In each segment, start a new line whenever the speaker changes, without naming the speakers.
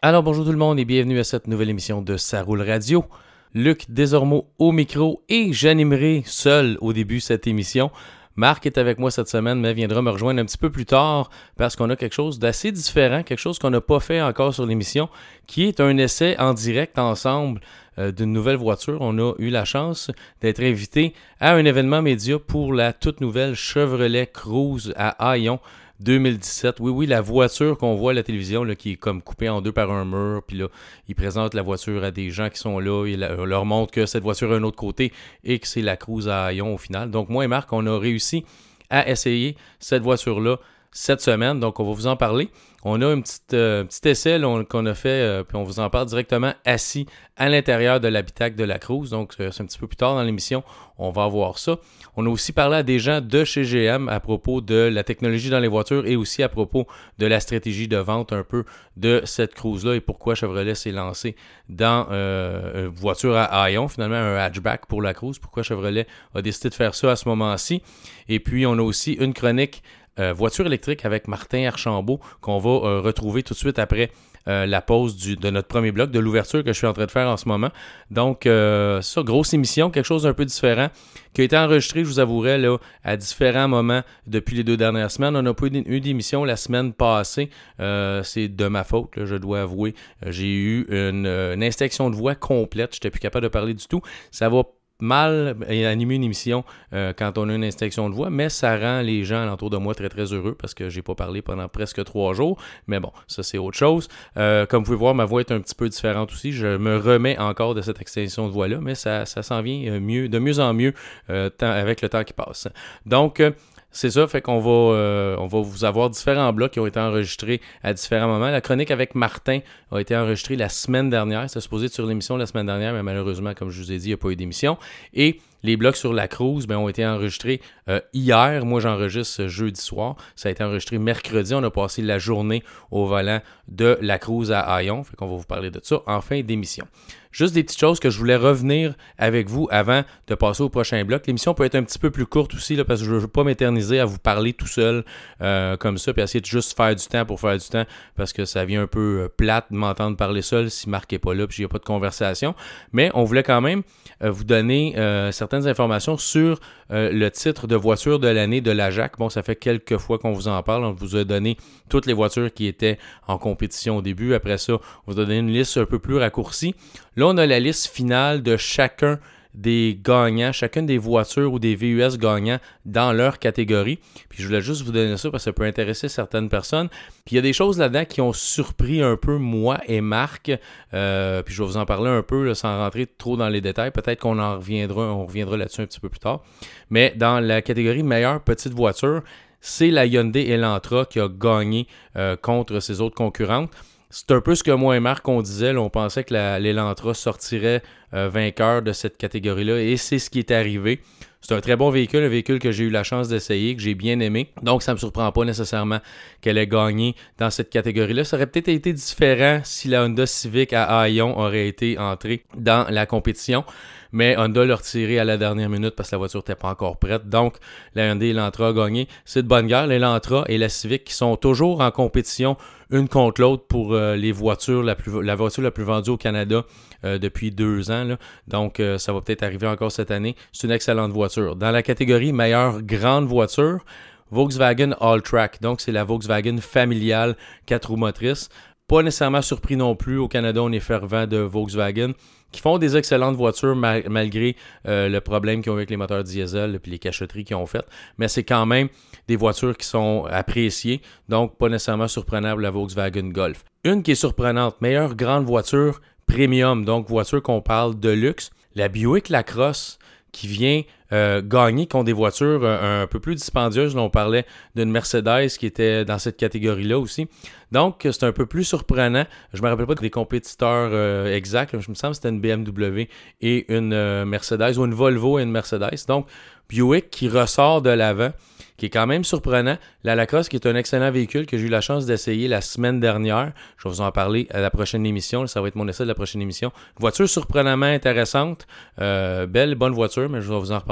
Alors bonjour tout le monde et bienvenue à cette nouvelle émission de Ça roule radio. Luc Desormeaux au micro et j'animerai seul au début cette émission. Marc est avec moi cette semaine, mais viendra me rejoindre un petit peu plus tard parce qu'on a quelque chose d'assez différent, quelque chose qu'on n'a pas fait encore sur l'émission, qui est un essai en direct ensemble d'une nouvelle voiture. On a eu la chance d'être invité à un événement média pour la toute nouvelle Chevrolet Cruze à Hayon 2017. Oui, la voiture qu'on voit à la télévision là, qui est comme coupée en deux par un mur, puis là, ils présentent la voiture à des gens qui sont là, ils leur montrent que cette voiture a un autre côté et que c'est la Cruze à Hayon au final. Donc moi et Marc, on a réussi à essayer cette voiture-là cette semaine, donc on va vous en parler. On a un petit essai là, qu'on a fait, puis on vous en parle directement assis à l'intérieur de l'habitacle de la Cruze, donc c'est un petit peu plus tard dans l'émission, on va voir ça. On a aussi parlé à des gens de chez GM à propos de la technologie dans les voitures et aussi à propos de la stratégie de vente un peu de cette Cruze-là et pourquoi Chevrolet s'est lancé dans une voiture à Hayon, finalement un hatchback pour la Cruze, pourquoi Chevrolet a décidé de faire ça à ce moment-ci. Et puis on a aussi une chronique voiture électrique avec Martin Archambault qu'on va retrouver tout de suite après la pause de notre premier bloc, de l'ouverture que je suis en train de faire en ce moment. Donc, ça, grosse émission, quelque chose d'un peu différent, qui a été enregistré, je vous avouerai, là, à différents moments depuis les 2 dernières semaines. On n'a pas eu d'émission la semaine passée. C'est de ma faute, là, je dois avouer. J'ai eu une inspection de voix complète. Je n'étais plus capable de parler du tout. Ça va mal animer une émission quand on a une inspection de voix, mais ça rend les gens alentour de moi très très heureux parce que j'ai pas parlé pendant presque 3 jours, mais bon, ça c'est autre chose. Comme vous pouvez voir, ma voix est un petit peu différente aussi, je me remets encore de cette extinction de voix-là, mais ça s'en vient mieux, de mieux en mieux avec le temps qui passe. Donc, c'est ça, fait qu'on va vous avoir différents blocs qui ont été enregistrés à différents moments. La chronique avec Martin a été enregistrée la semaine dernière. C'était supposé être sur l'émission la semaine dernière, mais malheureusement, comme je vous ai dit, il n'y a pas eu d'émission. Et les blocs sur la Cruze ont été enregistrés hier. Moi, j'enregistre jeudi soir. Ça a été enregistré mercredi. On a passé la journée au volant de la Cruze à Hayon. Fait qu'on va vous parler de ça en fin d'émission. Juste des petites choses que je voulais revenir avec vous avant de passer au prochain bloc. L'émission peut être un petit peu plus courte aussi là, parce que je ne veux pas m'éterniser à vous parler tout seul comme ça puis essayer de juste faire du temps pour faire du temps parce que ça vient un peu plate de m'entendre parler seul si Marc n'est pas là puis il n'y a pas de conversation. Mais on voulait quand même vous donner certaines informations sur le titre de voiture de l'année de la JAC. Bon, ça fait quelques fois qu'on vous en parle. On vous a donné toutes les voitures qui étaient en compétition au début. Après ça, on vous a donné une liste un peu plus raccourcie. Là, on a la liste finale de chacun des gagnants, chacune des voitures ou des VUS gagnants dans leur catégorie. Puis je voulais juste vous donner ça parce que ça peut intéresser certaines personnes. Puis il y a des choses là-dedans qui ont surpris un peu moi et Marc. Puis je vais vous en parler un peu là, sans rentrer trop dans les détails. Peut-être qu'on reviendra là-dessus un petit peu plus tard. Mais dans la catégorie meilleure petite voiture, c'est la Hyundai Elantra qui a gagné contre ses autres concurrentes. C'est un peu ce que moi et Marc, on disait. Là, on pensait que l'Elantra sortirait vainqueur de cette catégorie-là et c'est ce qui est arrivé. C'est un très bon véhicule, un véhicule que j'ai eu la chance d'essayer, que j'ai bien aimé. Donc, ça ne me surprend pas nécessairement qu'elle ait gagné dans cette catégorie-là. Ça aurait peut-être été différent si la Honda Civic à Hayon aurait été entrée dans la compétition. Mais Honda l'a retiré à la dernière minute parce que la voiture n'était pas encore prête. Donc, la Hyundai Elantra a gagné. C'est de bonne guerre. L'Elantra et la Civic qui sont toujours en compétition une contre l'autre pour les voitures, la voiture la plus vendue au Canada depuis 2 ans. Là. Donc, ça va peut-être arriver encore cette année. C'est une excellente voiture. Dans la catégorie meilleure grande voiture, Volkswagen Alltrack. Donc, c'est la Volkswagen familiale 4 roues motrices. Pas nécessairement surpris non plus. Au Canada, on est fervent de Volkswagen qui font des excellentes voitures malgré le problème qu'ils ont avec les moteurs diesel et les cachotteries qu'ils ont faites. Mais c'est quand même des voitures qui sont appréciées, donc pas nécessairement surprenable la Volkswagen Golf. Une qui est surprenante, meilleure grande voiture premium, donc voiture qu'on parle de luxe, la Buick LaCrosse qui vient gagner contre des voitures un peu plus dispendieuses. Là, on parlait d'une Mercedes qui était dans cette catégorie-là aussi. Donc, c'est un peu plus surprenant. Je ne me rappelle pas des compétiteurs exacts. Là, je me semble que c'était une BMW et une Mercedes, ou une Volvo et une Mercedes. Donc, Buick qui ressort de l'avant, qui est quand même surprenant. La LaCrosse, qui est un excellent véhicule que j'ai eu la chance d'essayer la semaine dernière. Je vais vous en parler à la prochaine émission. Ça va être mon essai de la prochaine émission. Voiture surprenamment intéressante. Belle, bonne voiture, mais je vais vous en reparler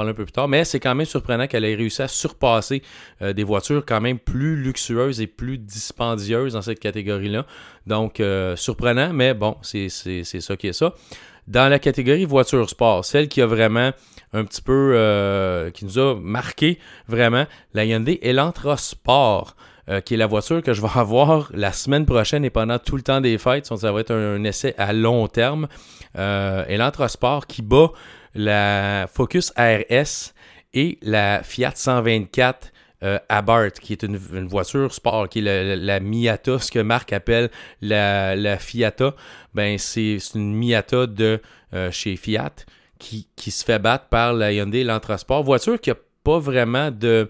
parler un peu plus tard, mais c'est quand même surprenant qu'elle ait réussi à surpasser des voitures quand même plus luxueuses et plus dispendieuses dans cette catégorie-là. Donc, surprenant, mais bon, c'est ça qui est ça. Dans la catégorie voiture sport, celle qui a vraiment un petit peu, qui nous a marqué vraiment, la Hyundai Elantra Sport, qui est la voiture que je vais avoir la semaine prochaine et pendant tout le temps des fêtes. Ça va être un essai à long terme. Elantra Sport qui bat la Focus RS et la Fiat 124 Abarth, qui est une voiture sport, qui est la Miata, ce que Marc appelle la Fiata. Ben, c'est une Miata de chez Fiat qui se fait battre par la Hyundai Elantra Sport. Voiture qui n'a pas vraiment de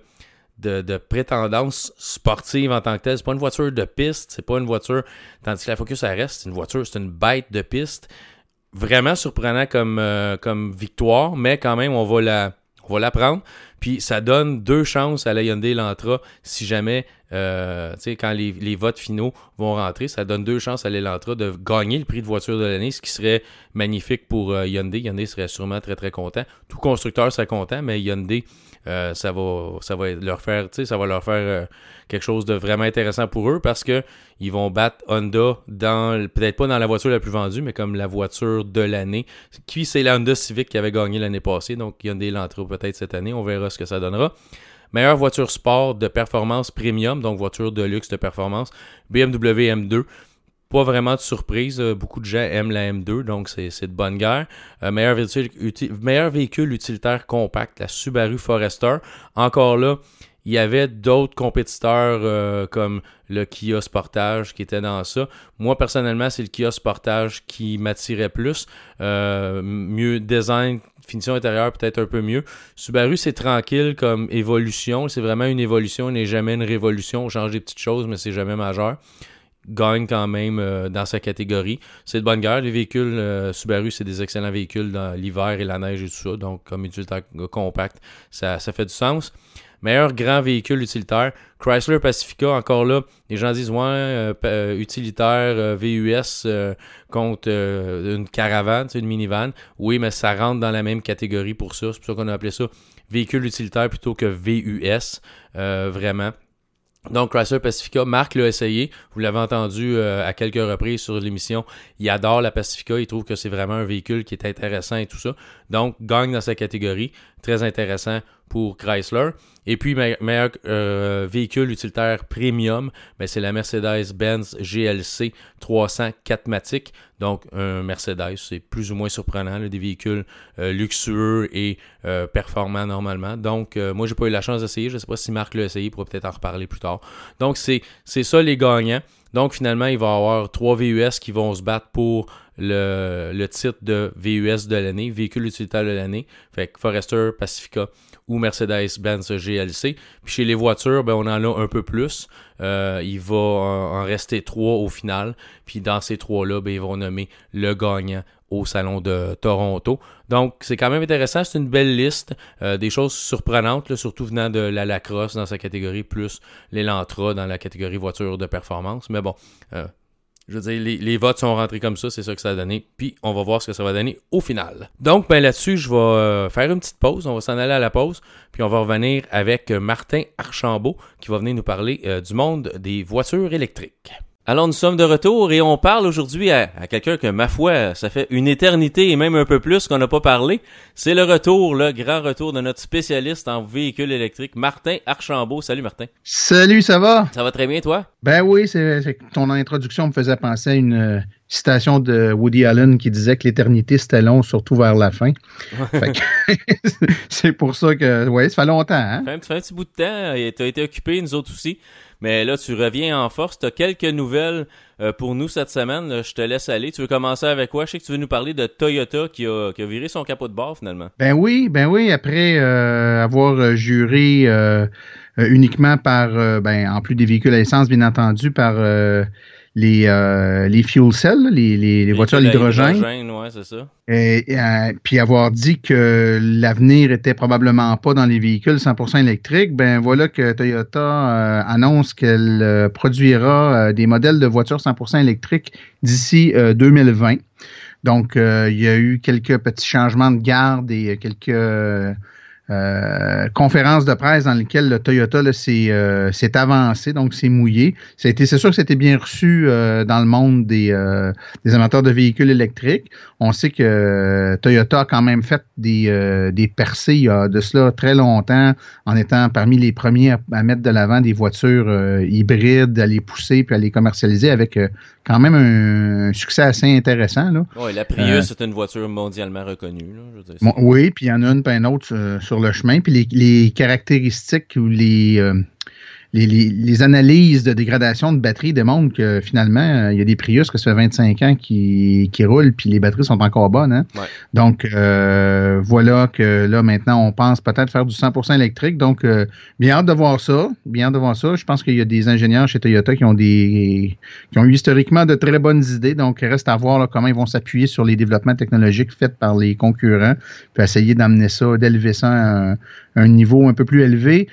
prétendance sportive en tant que telle. C'est pas une voiture de piste, c'est pas une voiture... Tandis que la Focus RS, c'est une bête de piste. Vraiment surprenant comme victoire, mais quand même, on va la prendre. Puis ça donne 2 chances à la Hyundai Elantra si jamais, quand les votes finaux vont rentrer, ça donne 2 chances à l'Elantra de gagner le prix de voiture de l'année, ce qui serait magnifique pour Hyundai. Hyundai serait sûrement très très content. Tout constructeur serait content, mais Hyundai, ça va leur faire quelque chose de vraiment intéressant pour eux parce que ils vont battre Honda peut-être pas dans la voiture la plus vendue, mais comme la voiture de l'année. Qui c'est la Honda Civic qui avait gagné l'année passée, donc Hyundai Elantra peut-être cette année, on verra ce que ça donnera. Meilleure voiture sport de performance premium, donc voiture de luxe de performance, BMW M2. Pas vraiment de surprise, beaucoup de gens aiment la M2, donc c'est de bonne guerre. Meilleur véhicule utilitaire compact, la Subaru Forester. Encore là, il y avait d'autres compétiteurs comme le Kia Sportage qui étaient dans ça. Moi, personnellement, c'est le Kia Sportage qui m'attirait plus. Mieux design, finition intérieure peut-être un peu mieux. Subaru, c'est tranquille comme évolution. C'est vraiment une évolution, il n'est jamais une révolution. On change des petites choses, mais c'est jamais majeur. Gagne quand même dans sa catégorie. C'est de bonne guerre. Les véhicules Subaru, c'est des excellents véhicules dans l'hiver et la neige et tout ça. Donc, comme utilitaire compact, ça fait du sens. Meilleur grand véhicule utilitaire, Chrysler Pacifica. Encore là, les gens disent utilitaire VUS contre une caravane, une minivan. Oui, mais ça rentre dans la même catégorie pour ça. C'est pour ça qu'on a appelé ça véhicule utilitaire plutôt que VUS. Vraiment. Donc, Chrysler Pacifica, Marc l'a essayé. Vous l'avez entendu à quelques reprises sur l'émission. Il adore la Pacifica. Il trouve que c'est vraiment un véhicule qui est intéressant et tout ça. Donc, gagne dans sa catégorie. Très intéressant pour Chrysler. Et puis, meilleur véhicule utilitaire premium, ben, c'est la Mercedes-Benz GLC 300 4MATIC. Donc, un Mercedes, c'est plus ou moins surprenant, là, des véhicules luxueux et performants normalement. Donc, moi, j'ai pas eu la chance d'essayer. Je ne sais pas si Marc l'a essayé, il pourra peut-être en reparler plus tard. Donc, c'est ça les gagnants. Donc, finalement, il va y avoir 3 VUS qui vont se battre pour le titre de VUS de l'année, véhicule utilitaire de l'année. Fait que Forester, Pacifica ou Mercedes-Benz GLC. Puis chez les voitures, ben, on en a un peu plus. Il va en rester 3 au final. Puis dans ces 3-là, ben, ils vont nommer le gagnant au Salon de Toronto. Donc, c'est quand même intéressant. C'est une belle liste. Des choses surprenantes, là, surtout venant de la Lacrosse dans sa catégorie, plus l'Elantra dans la catégorie voiture de performance. Mais bon, je veux dire, les votes sont rentrés comme ça, c'est ça que ça a donné. Puis, on va voir ce que ça va donner au final. Donc, ben là-dessus, je vais faire une petite pause. On va s'en aller à la pause. Puis, on va revenir avec Martin Archambault qui va venir nous parler du monde des voitures électriques. Alors, nous sommes de retour et on parle aujourd'hui à quelqu'un que, ma foi, ça fait une éternité et même un peu plus qu'on n'a pas parlé. C'est le grand retour de notre spécialiste en véhicules électriques, Martin Archambault. Salut, Martin.
Salut, ça va?
Ça va très bien, toi?
Ben oui, c'est ton introduction me faisait penser à une citation de Woody Allen qui disait que l'éternité, c'était long, surtout vers la fin. Fait que, c'est pour ça que, ouais, ça fait longtemps, hein?
Ça fait un petit bout de temps. Tu as été occupé, nous autres aussi. Mais là, tu reviens en force. Tu as quelques nouvelles pour nous cette semaine. Je te laisse aller. Tu veux commencer avec quoi? Je sais que tu veux nous parler de Toyota qui a viré son capot de bord finalement.
Ben oui. Après avoir juré uniquement par, en plus des véhicules à essence, bien entendu, par les fuel cells, les voitures à l'hydrogène.
Ouais, c'est ça.
Puis avoir dit que l'avenir était probablement pas dans les véhicules 100% électriques, ben voilà que Toyota annonce qu'elle produira des modèles de voitures 100% électriques d'ici 2020. Donc, il y a eu quelques petits changements de garde et quelques conférence de presse dans laquelle le Toyota là, s'est avancé, donc s'est mouillé. C'est sûr que c'était bien reçu dans le monde des amateurs de véhicules électriques. On sait que Toyota a quand même fait des percées il y a de cela très longtemps, en étant parmi les premiers à mettre de l'avant des voitures hybrides, à les pousser puis à les commercialiser avec quand même un succès assez intéressant.
Oui, la Prius, c'est une voiture mondialement reconnue. Là, je veux dire,
bon, oui, puis il y en a une puis une autre sur le chemin. Puis les caractéristiques ou les analyses de dégradation de batterie démontrent que finalement, il y a des Prius que ça fait 25 ans qui roulent, puis les batteries sont encore bonnes. Hein?
Ouais.
Donc, voilà que là, maintenant, on pense peut-être faire du 100% électrique. Donc, bien hâte de voir ça. Bien hâte de voir ça. Je pense qu'il y a des ingénieurs chez Toyota qui ont eu historiquement de très bonnes idées. Donc, il reste à voir là, comment ils vont s'appuyer sur les développements technologiques faits par les concurrents, puis essayer d'amener ça, d'élever ça à un niveau un peu plus élevé.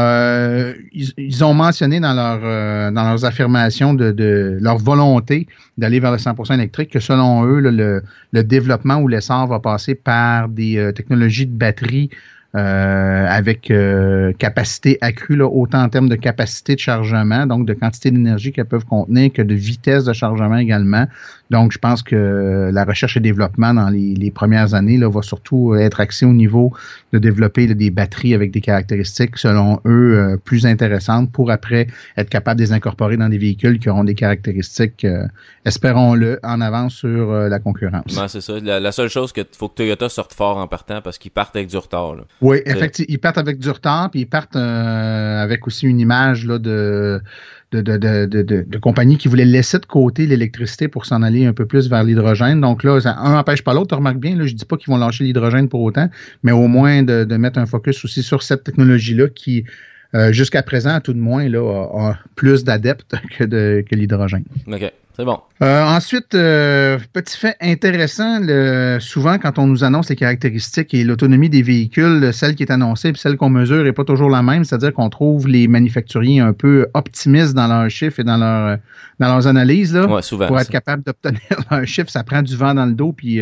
Ils ont mentionné dans leurs affirmations de leur volonté d'aller vers le 100% électrique que selon eux, là, le développement ou l'essor va passer par des technologies de batterie avec capacité accrue, là, autant en termes de capacité de chargement, donc de quantité d'énergie qu'elles peuvent contenir, que de vitesse de chargement également. Donc, je pense que la recherche et développement dans les premières années là, va surtout être axée au niveau de développer là, des batteries avec des caractéristiques, selon eux, plus intéressantes pour après être capable de les incorporer dans des véhicules qui auront des caractéristiques, espérons-le, en avance sur la concurrence.
Ouais, c'est ça. La seule chose qu'il faut que Toyota sorte fort en partant parce qu'ils partent avec du retard. Là.
Oui, effectivement, ils partent avec du retard, puis ils partent avec aussi une image là, de compagnies qui voulaient laisser de côté l'électricité pour s'en aller un peu plus vers l'hydrogène. Donc là, un n'empêche pas l'autre, tu remarques bien, là, je dis pas qu'ils vont lâcher l'hydrogène pour autant, mais au moins de mettre un focus aussi sur cette technologie-là qui, jusqu'à présent, à tout de moins, là, a plus d'adeptes que l'hydrogène.
OK. C'est bon.
Ensuite, petit fait intéressant, souvent quand on nous annonce les caractéristiques et l'autonomie des véhicules, celle qui est annoncée et celle qu'on mesure n'est pas toujours la même, c'est-à-dire qu'on trouve les manufacturiers un peu optimistes dans leurs chiffres et dans leurs analyses. Là,
ouais, souvent,
pour être capable d'obtenir leurs chiffres, ça prend du vent dans le dos puis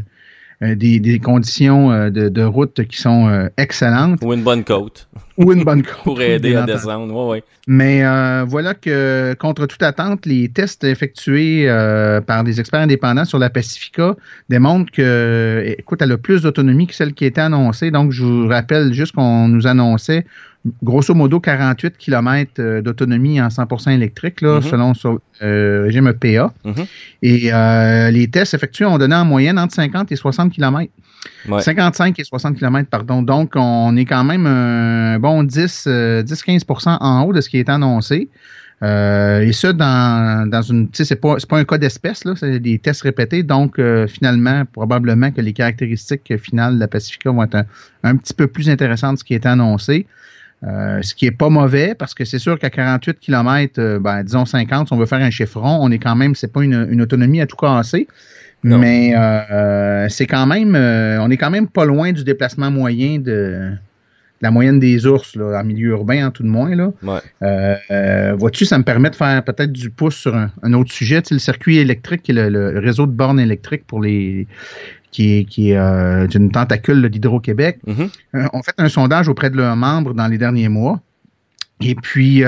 des conditions de route qui sont excellentes.
Ou une bonne côte.
Ou une bonne côte.
Pour aider à descendre, oui.
Mais voilà que, contre toute attente, les tests effectués par des experts indépendants sur la Pacifica démontrent que, écoute, elle a plus d'autonomie que celle qui était annoncée. Donc, je vous rappelle juste qu'on nous annonçait grosso modo 48 km d'autonomie en 100% électrique, là, selon le régime EPA. Et les tests effectués ont donné en moyenne entre 50 et 60 km. Ouais. 55 et 60 km, pardon. Donc, on est quand même un bon 10-15% en haut de ce qui est annoncé. Et ça, dans une, tu sais, c'est pas un cas d'espèce, là, c'est des tests répétés. Donc, finalement, probablement que les caractéristiques finales de la Pacifica vont être un petit peu plus intéressantes de ce qui est annoncé. Ce qui est pas mauvais, parce que c'est sûr qu'à 48 km, disons 50, si on veut faire un chiffron, on est quand même, c'est pas une autonomie à tout casser. Non. Mais c'est quand même, on est quand même pas loin du déplacement moyen de la moyenne des ours là, en milieu urbain, en tout de moins. Là.
Ouais.
Vois-tu, ça me permet de faire peut-être du pouce sur un autre sujet. Tu sais, le circuit électrique, qui est le réseau de bornes électriques pour les qui est d'une tentacule d'Hydro-Québec. On fait un sondage auprès de leurs membres dans les derniers mois. Et puis,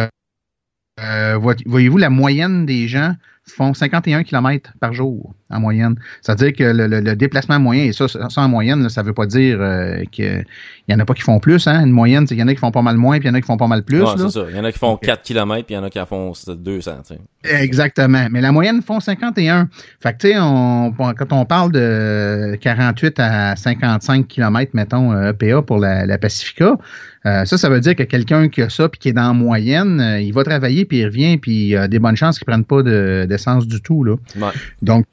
voyez-vous, la moyenne des gens font 51 km par jour en moyenne. C'est-à-dire que le déplacement moyen, et ça en moyenne, là, ça ne veut pas dire qu'il n'y en a pas qui font plus. Hein? Une moyenne, c'est qu'il y en a qui font pas mal moins, puis il y en a qui font pas mal plus.
Ouais, c'est ça. Il y en a qui font 4 km, puis il y en a qui en font 200. T'sais.
Exactement. Mais la moyenne font 51. Fait que, tu sais, quand on parle de 48 à 55 km, mettons, EPA pour la Pacifica, ça veut dire que quelqu'un qui a ça puis qui est dans la moyenne, il va travailler puis il revient puis il a des bonnes chances qu'il ne prenne pas d'essence du tout. Là.
Ouais.
Donc,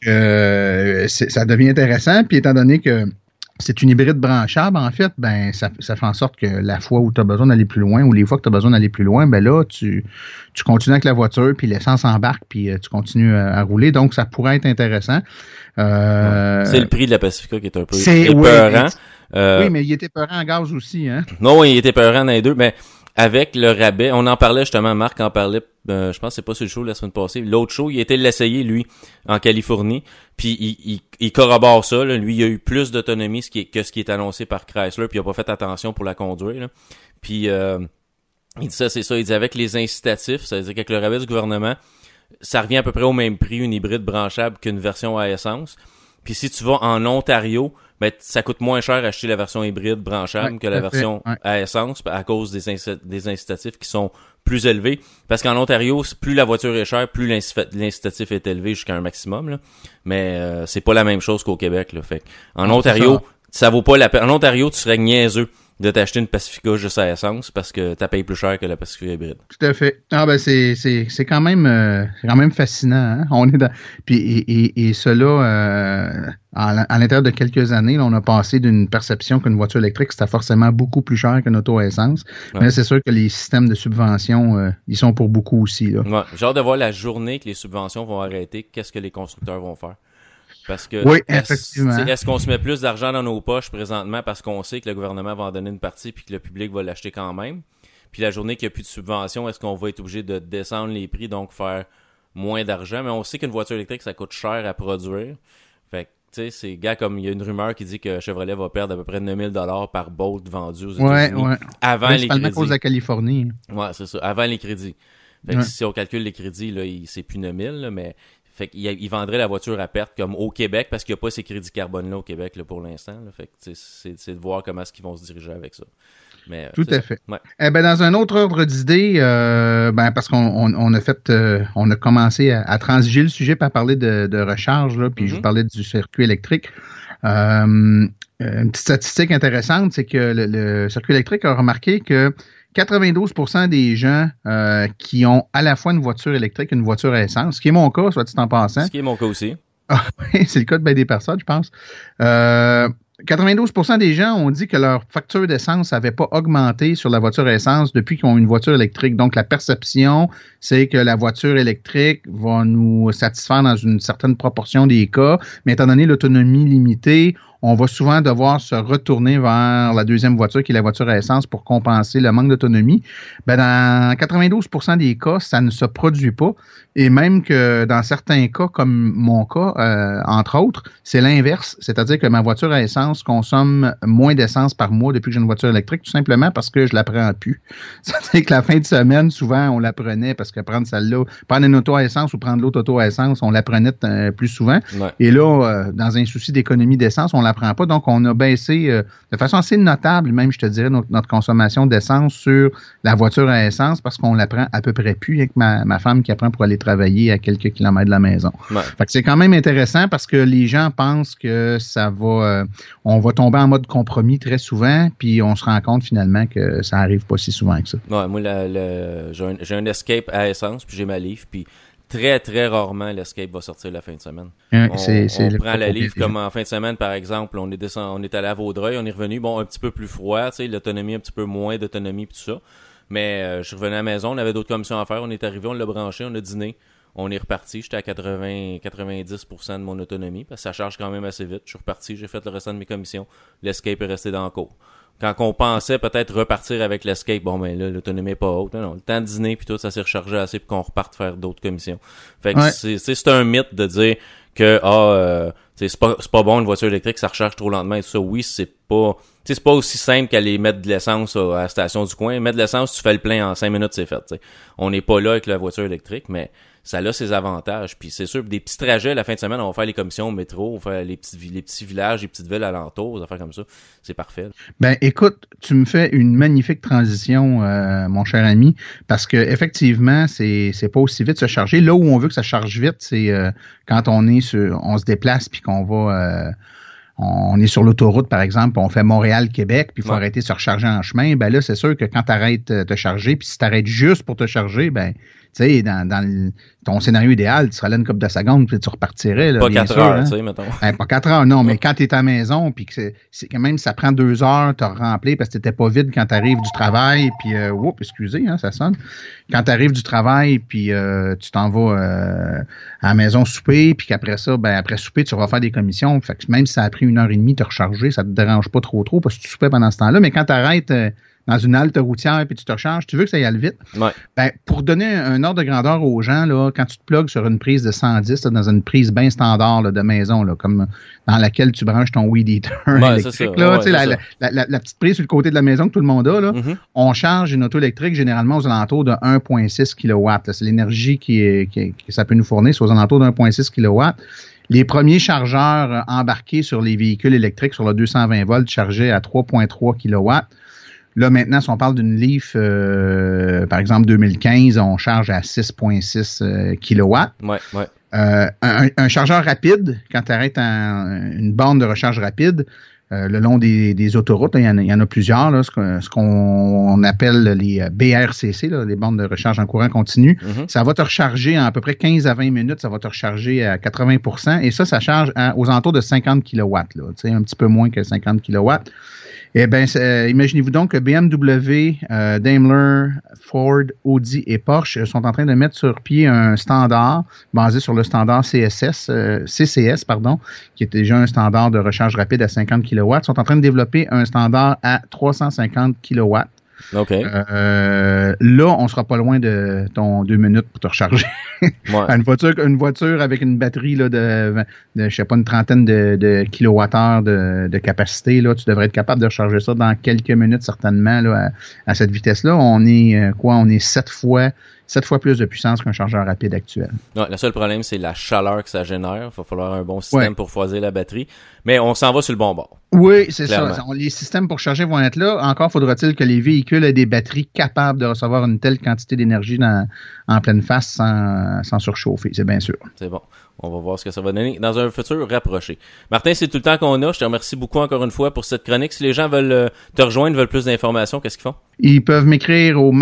ça devient intéressant. Puis étant donné que c'est une hybride branchable, en fait, ben ça fait en sorte que la fois où tu as besoin d'aller plus loin ou les fois que tu as besoin d'aller plus loin, ben là, tu continues avec la voiture puis l'essence embarque puis tu continues à rouler. Donc, ça pourrait être intéressant.
C'est le prix de la Pacifica qui est un peu épeurant.
Oui, mais il était peurant en gaz aussi, hein?
Non, oui, il était peurant dans les deux, mais avec le rabais, on en parlait justement, Marc en parlait je pense que c'est pas sur le show la semaine passée. L'autre show, il a été l'essayer, lui, en Californie. Puis il corrobore ça. Là. Lui, il a eu plus d'autonomie que ce qui est annoncé par Chrysler. Puis il a pas fait attention pour la conduire. Là. Puis il dit ça, c'est ça. Il dit avec les incitatifs, ça veut dire qu'avec le rabais du gouvernement, ça revient à peu près au même prix une hybride branchable qu'une version à essence. Puis si tu vas en Ontario, ben ça coûte moins cher acheter la version hybride branchable que la version à essence à cause des incitatifs qui sont plus élevés. Parce qu'en Ontario, plus la voiture est chère, plus l'incitatif est élevé jusqu'à un maximum. Là. Mais c'est pas la même chose qu'au Québec. Là. Fait en Ontario, ça vaut pas la peine. En Ontario, tu serais niaiseux de t'acheter une Pacifica juste à essence parce que tu payes plus cher que la Pacifica hybride.
Tout à fait. Ah ben c'est quand même fascinant. Hein? On est dans et cela à l'intérieur de quelques années, là, on a passé d'une perception qu'une voiture électrique c'était forcément beaucoup plus cher qu'une auto à essence. Ouais. Mais c'est sûr que les systèmes de subvention ils sont pour beaucoup aussi. Là.
Ouais. J'ai hâte de voir la journée que les subventions vont arrêter. Qu'est-ce que les constructeurs vont faire? Parce que
oui, effectivement.
Est-ce qu'on se met plus d'argent dans nos poches présentement parce qu'on sait que le gouvernement va en donner une partie puis que le public va l'acheter quand même? Puis la journée qu'il n'y a plus de subvention, est-ce qu'on va être obligé de descendre les prix, donc faire moins d'argent? Mais on sait qu'une voiture électrique, ça coûte cher à produire. Fait que, tu sais, c'est gars comme il y a une rumeur qui dit que Chevrolet va perdre à peu près 9 000 par Bolt vendu aux États-Unis avant les crédits.
À cause de la Californie.
Ouais, c'est ça, avant les crédits. Fait que si on calcule les crédits, là, c'est plus 9 000, là, mais... Fait qu'il vendrait la voiture à perte comme au Québec parce qu'il n'y a pas ces crédits carbone-là au Québec là, pour l'instant. Là. Fait que c'est de voir comment est-ce qu'ils vont se diriger avec ça. Mais,
tout à fait.
Ouais.
Eh ben, dans un autre ordre d'idée, parce qu'on a fait on a commencé à transiger le sujet puis à parler de recharge, là, puis je vous parlais du circuit électrique. Une petite statistique intéressante, c'est que le circuit électrique a remarqué que 92% des gens qui ont à la fois une voiture électrique et une voiture à essence, ce qui est mon cas, soit dit en passant.
Ce qui est mon cas aussi.
Ah, c'est le cas de bien des personnes, je pense. 92% des gens ont dit que leur facture d'essence n'avait pas augmenté sur la voiture à essence depuis qu'ils ont une voiture électrique. Donc, la perception, c'est que la voiture électrique va nous satisfaire dans une certaine proportion des cas, mais étant donné l'autonomie limitée, on va souvent devoir se retourner vers la deuxième voiture, qui est la voiture à essence, pour compenser le manque d'autonomie. Ben, dans 92% des cas, ça ne se produit pas. Et même que dans certains cas, comme mon cas, entre autres, c'est l'inverse. C'est-à-dire que ma voiture à essence consomme moins d'essence par mois depuis que j'ai une voiture électrique, tout simplement parce que je la prends plus. C'est-à-dire que la fin de semaine, souvent, on la prenait parce que prendre celle-là, prendre une auto à essence ou prendre l'autre auto à essence, on la prenait plus souvent. Ouais. Et là, dans un souci d'économie d'essence, on la prend pas. Donc, on a baissé de façon assez notable, même, je te dirais, notre consommation d'essence sur la voiture à essence parce qu'on la prend à peu près plus avec ma femme qui apprend pour aller travailler à quelques kilomètres de la maison. Ouais. Fait que c'est quand même intéressant parce que les gens pensent que ça va, on va tomber en mode compromis très souvent, puis on se rend compte finalement que ça arrive pas si souvent que ça.
Ouais, moi, j'ai un Escape à essence, puis j'ai ma Leaf, puis très, très rarement, l'Escape va sortir la fin de semaine. On prend la Leaf comme en fin de semaine, par exemple, on est allé à Vaudreuil, on est revenu, bon, un petit peu plus froid, tu sais, l'autonomie, un petit peu moins d'autonomie, puis tout ça. Mais je suis revenu à la maison, on avait d'autres commissions à faire, on est arrivé, on l'a branché, on a dîné, on est reparti, j'étais à 90% de mon autonomie, parce que ça charge quand même assez vite. Je suis reparti, j'ai fait le restant de mes commissions, l'Escape est resté dans le cours. Quand on pensait peut-être repartir avec l'Escape, bon ben là, l'autonomie est pas haute. Non, le temps de dîner puis tout, ça s'est rechargé assez pour qu'on reparte faire d'autres commissions. Fait que c'est un mythe de dire que c'est pas bon une voiture électrique, ça recharge trop lentement et tout ça. Oui, c'est pas aussi simple qu'aller mettre de l'essence à la station du coin. Mettre de l'essence, tu fais le plein en 5 minutes, c'est fait. T'sais. On n'est pas là avec la voiture électrique, mais ça a ses avantages. Puis c'est sûr, des petits trajets à la fin de semaine, on va faire les commissions au métro, on va faire les petits villages, les petites villes alentours, des affaires comme ça. C'est parfait.
Ben écoute, tu me fais une magnifique transition, mon cher ami, parce que effectivement, c'est pas aussi vite se charger. Là où on veut que ça charge vite, c'est quand on se déplace puis qu'on va on est sur l'autoroute, par exemple, on fait Montréal-Québec, puis il faut arrêter de se recharger en chemin. Ben là, c'est sûr que quand tu arrêtes de te charger, puis si tu arrêtes juste pour te charger, ben, tu sais, dans ton scénario idéal, tu seras là une couple de secondes, puis tu repartirais. Là,
pas 4 heures, tu sais, mettons.
Ben, pas 4 heures, non, mais quand tu es à la maison, puis que c'est quand même, ça prend 2 heures, tu as rempli parce que tu n'étais pas vide quand tu arrives du travail, puis, excusez, ça sonne. Quand tu arrives du travail, puis tu t'en vas à la maison souper, puis qu'après ça, ben après souper, tu vas faire des commissions. Fait que même si ça a pris 1h30 de te recharger, ça te dérange pas trop parce que tu soupais pendant ce temps-là. Mais quand tu arrêtes dans une halte routière puis tu te recharges, tu veux que ça y aille vite.
Ouais.
Ben, pour donner un ordre de grandeur aux gens, là, quand tu te plugues sur une prise de 110, là, dans une prise bien standard là, de maison, là, comme dans laquelle tu branches ton weed eater électrique, là, la petite prise sur le côté de la maison que tout le monde a, là, on charge une auto électrique généralement aux alentours de 1,6 kW. Là. C'est l'énergie que ça peut nous fournir, c'est aux alentours de 1,6 kW. Les premiers chargeurs embarqués sur les véhicules électriques sur le 220 volts chargeaient à 3,3 kW. Là, maintenant, si on parle d'une Leaf, par exemple 2015, on charge à 6,6 kW.
Ouais.
Un chargeur rapide, quand tu arrêtes une borne de recharge rapide, le long des autoroutes, il y en a plusieurs, là, ce qu'on appelle les BRCC, là, les bornes de recharge en courant continu. Ça va te recharger en à peu près 15 à 20 minutes, ça va te recharger à 80%, et ça charge aux alentours de 50 kW, là, un petit peu moins que 50 kW. Eh bien, imaginez-vous donc que BMW, Daimler, Ford, Audi et Porsche sont en train de mettre sur pied un standard basé sur le standard CCS, qui est déjà un standard de recharge rapide à 50 kW. Ils sont en train de développer un standard à 350 kW.
OK.
Là, on sera pas loin de ton 2 minutes pour te recharger. Une voiture avec une batterie là, de je sais pas, une trentaine de kilowattheures de capacité, là, tu devrais être capable de recharger ça dans quelques minutes, certainement, là, à cette vitesse-là. On est 7 fois plus de puissance qu'un chargeur rapide actuel.
Non, le seul problème, c'est la chaleur que ça génère. Il va falloir un bon système pour foiser la batterie. Mais on s'en va sur le bon bord.
Oui, c'est clairement ça. Les systèmes pour charger vont être là. Encore faudra-t-il que les véhicules aient des batteries capables de recevoir une telle quantité d'énergie en pleine face sans surchauffer, c'est bien sûr.
C'est bon. On va voir ce que ça va donner dans un futur rapproché. Martin, c'est tout le temps qu'on a. Je te remercie beaucoup encore une fois pour cette chronique. Si les gens veulent te rejoindre, veulent plus d'informations, qu'est-ce qu'ils font?
Ils peuvent m'écrire au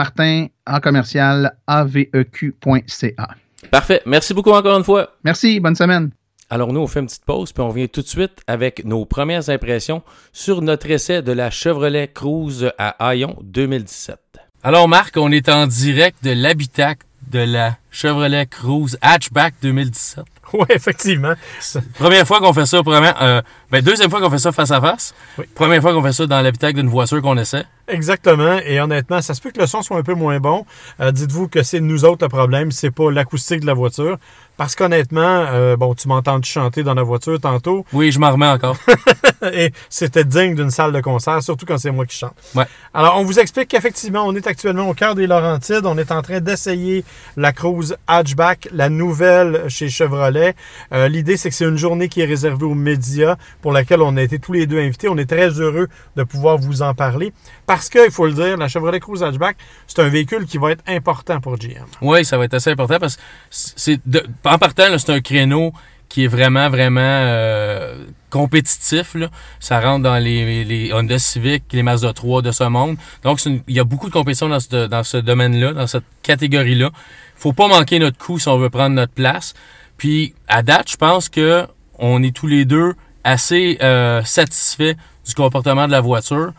martin@aveq.ca.
Parfait. Merci beaucoup encore une fois.
Merci. Bonne semaine.
Alors nous, on fait une petite pause, puis on revient tout de suite avec nos premières impressions sur notre essai de la Chevrolet Cruze à Hayon 2017. Alors Marc, on est en direct de l'habitacle de la Chevrolet Cruze Hatchback 2017.
Oui, effectivement.
Première fois qu'on fait ça, deuxième fois qu'on fait ça face à face.
Oui.
Première fois qu'on fait ça dans l'habitacle d'une voiture qu'on essaie.
Exactement. Et honnêtement, ça se peut que le son soit un peu moins bon. Dites-vous que c'est nous autres le problème, c'est pas l'acoustique de la voiture. Parce qu'honnêtement, tu m'as entendu chanter dans la voiture tantôt.
Oui, je m'en remets encore.
Et c'était digne d'une salle de concert, surtout quand c'est moi qui chante.
Ouais.
Alors, on vous explique qu'effectivement, on est actuellement au cœur des Laurentides. On est en train d'essayer la Cruze Hatchback, la nouvelle chez Chevrolet. L'idée, c'est que c'est une journée qui est réservée aux médias pour laquelle on a été tous les deux invités. On est très heureux de pouvoir vous en parler. Parce que, il faut le dire, la Chevrolet Cruze Hatchback, c'est un véhicule qui va être important pour GM.
Oui, ça va être assez important parce que en partant, là, c'est un créneau qui est vraiment, vraiment compétitif. Là. Ça rentre dans les Honda Civic, les Mazda 3 de ce monde. Donc, il y a beaucoup de compétition dans ce domaine-là, dans cette catégorie-là. Faut pas manquer notre coup si on veut prendre notre place. Puis, à date, je pense que on est tous les deux assez satisfaits du comportement de la voiture.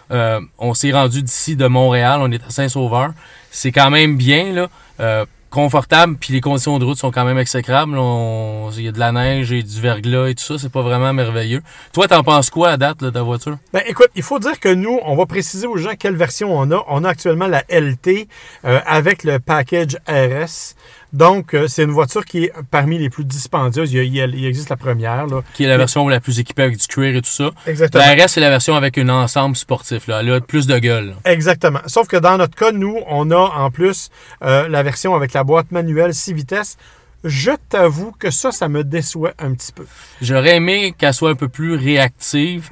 On s'est rendu d'ici de Montréal, on est à Saint-Sauveur. C'est quand même bien, là. Confortable, puis les conditions de route sont quand même exécrables. Il y a de la neige et du verglas et tout ça, c'est pas vraiment merveilleux. Toi, t'en penses quoi à date là, de ta voiture?
Ben écoute, il faut dire que nous, on va préciser aux gens quelle version on a. On a actuellement la LT avec le package RS. Donc, c'est une voiture qui est parmi les plus dispendieuses. Il existe la première. Là,
qui est la version la plus équipée avec du cuir et tout ça.
Exactement.
La RS, c'est la version avec un ensemble sportif. Là. Elle a plus de gueule. Là.
Exactement. Sauf que dans notre cas, nous, on a en plus la version avec la boîte manuelle 6 vitesses. Je t'avoue que ça me déçoit un petit peu.
J'aurais aimé qu'elle soit un peu plus réactive.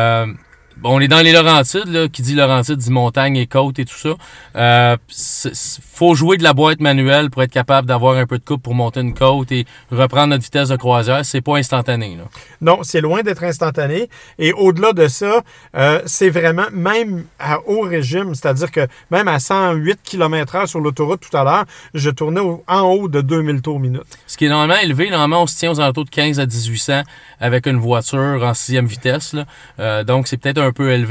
On est dans les Laurentides, là, qui dit Laurentides dit montagne et côte et tout ça. Faut jouer de la boîte manuelle pour être capable d'avoir un peu de coupe pour monter une côte et reprendre notre vitesse de croisière. C'est pas instantané, là.
Non, c'est loin d'être instantané. Et au-delà de ça, c'est vraiment, même à haut régime, c'est-à-dire que même à 108 km/h sur l'autoroute tout à l'heure, je tournais en haut de 2000 tours minute. Ce
qui est normalement élevé. Normalement, on se tient aux alentours de 15 à 1800 avec une voiture en 6e vitesse. Là. Donc, c'est peut-être un peu élevé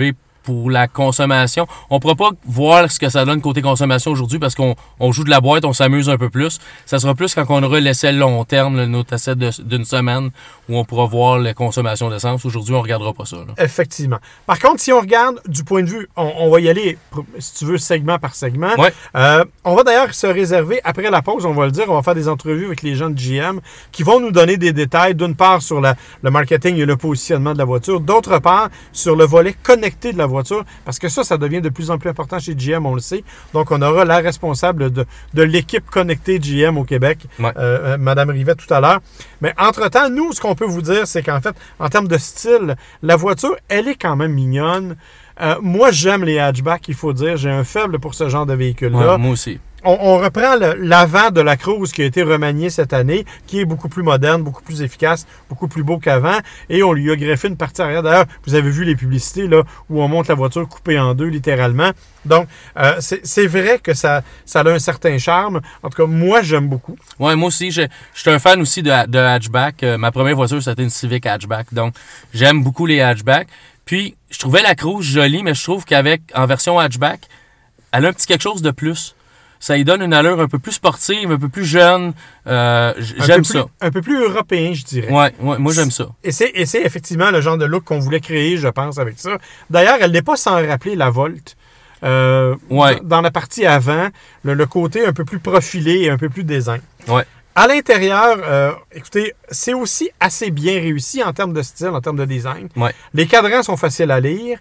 pour la consommation. On ne pourra pas voir ce que ça donne côté consommation aujourd'hui parce qu'on joue de la boîte, on s'amuse un peu plus. Ça sera plus quand on aura l'essai long terme, notre essai d'une semaine, où on pourra voir la consommation d'essence. Aujourd'hui, on ne regardera pas ça. Là.
Effectivement. Par contre, si on regarde du point de vue, on va y aller, si tu veux, segment par segment.
Ouais.
On va d'ailleurs se réserver, après la pause, on va le dire, on va faire des entrevues avec les gens de GM qui vont nous donner des détails, d'une part sur le marketing et le positionnement de la voiture, d'autre part sur le volet connecté de la voiture, parce que ça devient de plus en plus important chez GM, on le sait. Donc, on aura la responsable de l'équipe connectée GM au Québec,
ouais.
Madame Rivet tout à l'heure. Mais entre-temps, nous, ce qu'on peut vous dire, c'est qu'en fait, en termes de style, la voiture, elle est quand même mignonne. Moi, j'aime les hatchbacks, il faut dire. J'ai un faible pour ce genre de véhicule-là.
Ouais, moi aussi.
On reprend l'avant de la Cruze qui a été remanié cette année, qui est beaucoup plus moderne, beaucoup plus efficace, beaucoup plus beau qu'avant. Et on lui a greffé une partie arrière. D'ailleurs, vous avez vu les publicités là, où on montre la voiture coupée en deux, littéralement. Donc, c'est vrai que ça a un certain charme. En tout cas, moi, j'aime beaucoup.
Oui, moi aussi. Je suis un fan aussi de hatchback. Ma première voiture, c'était une Civic hatchback. Donc, j'aime beaucoup les hatchbacks. Puis, je trouvais la Cruze jolie, mais je trouve en version hatchback, elle a un petit quelque chose de plus. Ça lui donne une allure un peu plus sportive, un peu plus jeune. J'aime ça.
Un peu plus européen, je dirais.
Ouais, moi j'aime ça.
Et c'est effectivement le genre de look qu'on voulait créer, je pense, avec ça. D'ailleurs, elle n'est pas sans rappeler la Volt.
Ouais.
Dans la partie avant, le côté un peu plus profilé et un peu plus design.
Ouais.
À l'intérieur, écoutez, c'est aussi assez bien réussi en termes de style, en termes de design.
Ouais.
Les cadrans sont faciles à lire.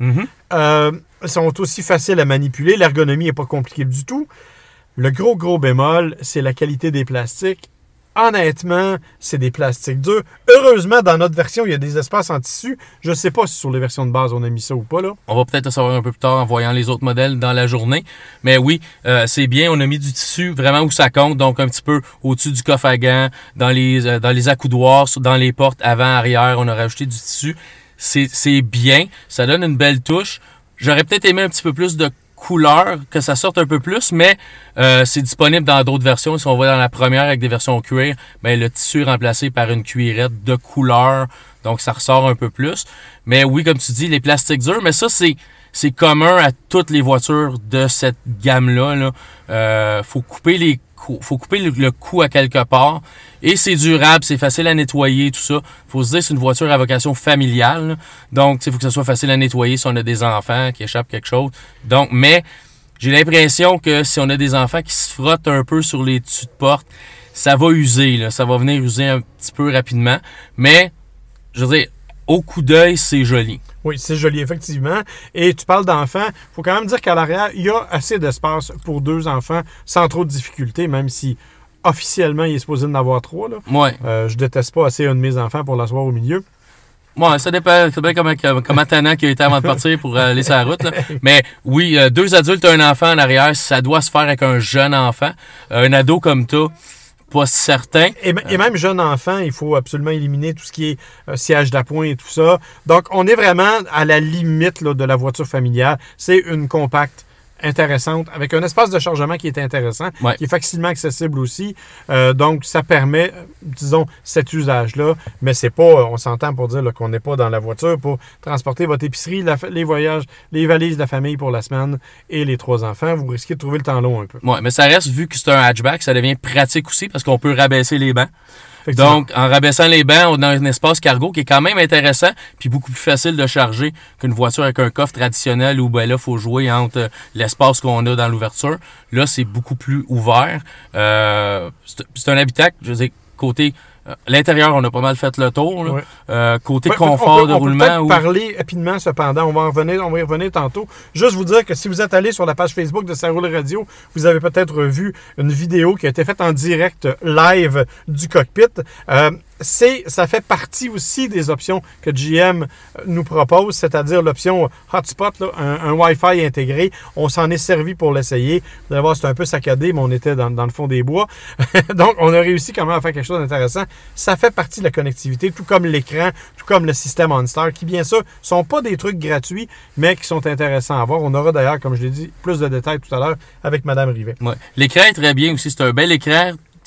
Sont aussi faciles à manipuler. L'ergonomie n'est pas compliquée du tout. Le gros bémol, c'est la qualité des plastiques. Honnêtement, c'est des plastiques durs. Heureusement, dans notre version, il y a des espaces en tissu. Je ne sais pas si sur les versions de base, on a mis ça ou pas. Là.
On va peut-être le savoir un peu plus tard en voyant les autres modèles dans la journée. Mais oui, c'est bien. On a mis du tissu vraiment où ça compte. Donc, un petit peu au-dessus du coffre à gants, dans les accoudoirs, dans les portes avant, arrière. On a rajouté du tissu. C'est bien. Ça donne une belle touche. J'aurais peut-être aimé un petit peu plus de couleur, que ça sorte un peu plus, mais c'est disponible dans d'autres versions. Si on va dans la première avec des versions cuir, ben, le tissu est remplacé par une cuirette de couleur, donc ça ressort un peu plus. Mais oui, comme tu dis, les plastiques durs, mais ça, c'est commun à toutes les voitures de cette gamme-là. Faut couper le cou à quelque part. Et c'est durable, c'est facile à nettoyer, tout ça. Faut se dire que c'est une voiture à vocation familiale. Là. Donc, il faut que ça soit facile à nettoyer si on a des enfants qui échappent quelque chose. Donc, mais j'ai l'impression que si on a des enfants qui se frottent un peu sur les dessus de porte, ça va user. Là. Ça va venir user un petit peu rapidement. Mais, je veux dire, au coup d'œil, c'est joli.
Oui, c'est joli, effectivement. Et tu parles d'enfants. Il faut quand même dire qu'à l'arrière, il y a assez d'espace pour 2 enfants sans trop de difficultés, même si officiellement, il est supposé en avoir 3. Là.
Ouais.
Je déteste pas assez un de mes enfants pour l'asseoir au milieu.
Ouais, ça dépend comment Tannant qui a été avant de partir pour aller sur la route. Là. Mais oui, 2 adultes et un enfant en arrière, ça doit se faire avec un jeune enfant. Un ado comme toi, pas certain.
Et même jeune enfant, il faut absolument éliminer tout ce qui est siège d'appoint et tout ça. Donc, on est vraiment à la limite là, de la voiture familiale. C'est une compacte intéressante, avec un espace de chargement qui est intéressant,
ouais.
Qui est facilement accessible aussi. Donc, ça permet, disons, cet usage-là. Mais c'est pas, on s'entend pour dire là, qu'on n'est pas dans la voiture pour transporter votre épicerie, les voyages, les valises de la famille pour la semaine et les 3 enfants. Vous risquez de trouver le temps long un peu.
Oui, mais ça reste, vu que c'est un hatchback, ça devient pratique aussi parce qu'on peut rabaisser les bancs. Donc, en rabaissant les bancs, on a un espace cargo qui est quand même intéressant puis beaucoup plus facile de charger qu'une voiture avec un coffre traditionnel où, ben là, il faut jouer entre l'espace qu'on a dans l'ouverture. Là, c'est beaucoup plus ouvert. C'est un habitacle, je veux dire, côté... l'intérieur, on a pas mal fait le tour. Là. Ouais. Côté confort de roulement.
On peut parler rapidement, cependant. On va y revenir tantôt. Juste vous dire que si vous êtes allé sur la page Facebook de Ça roule radio, vous avez peut-être vu une vidéo qui a été faite en direct live du cockpit. Ça fait partie aussi des options que GM nous propose, c'est-à-dire l'option Hotspot, là, un Wi-Fi intégré. On s'en est servi pour l'essayer. Vous allez voir, c'est un peu saccadé, mais on était dans le fond des bois. Donc, on a réussi quand même à faire quelque chose d'intéressant. Ça fait partie de la connectivité, tout comme l'écran, tout comme le système OnStar, qui, bien sûr, ne sont pas des trucs gratuits, mais qui sont intéressants à voir. On aura d'ailleurs, comme je l'ai dit, plus de détails tout à l'heure avec Mme Rivet.
Ouais. L'écran est très bien aussi. C'est un bel écran.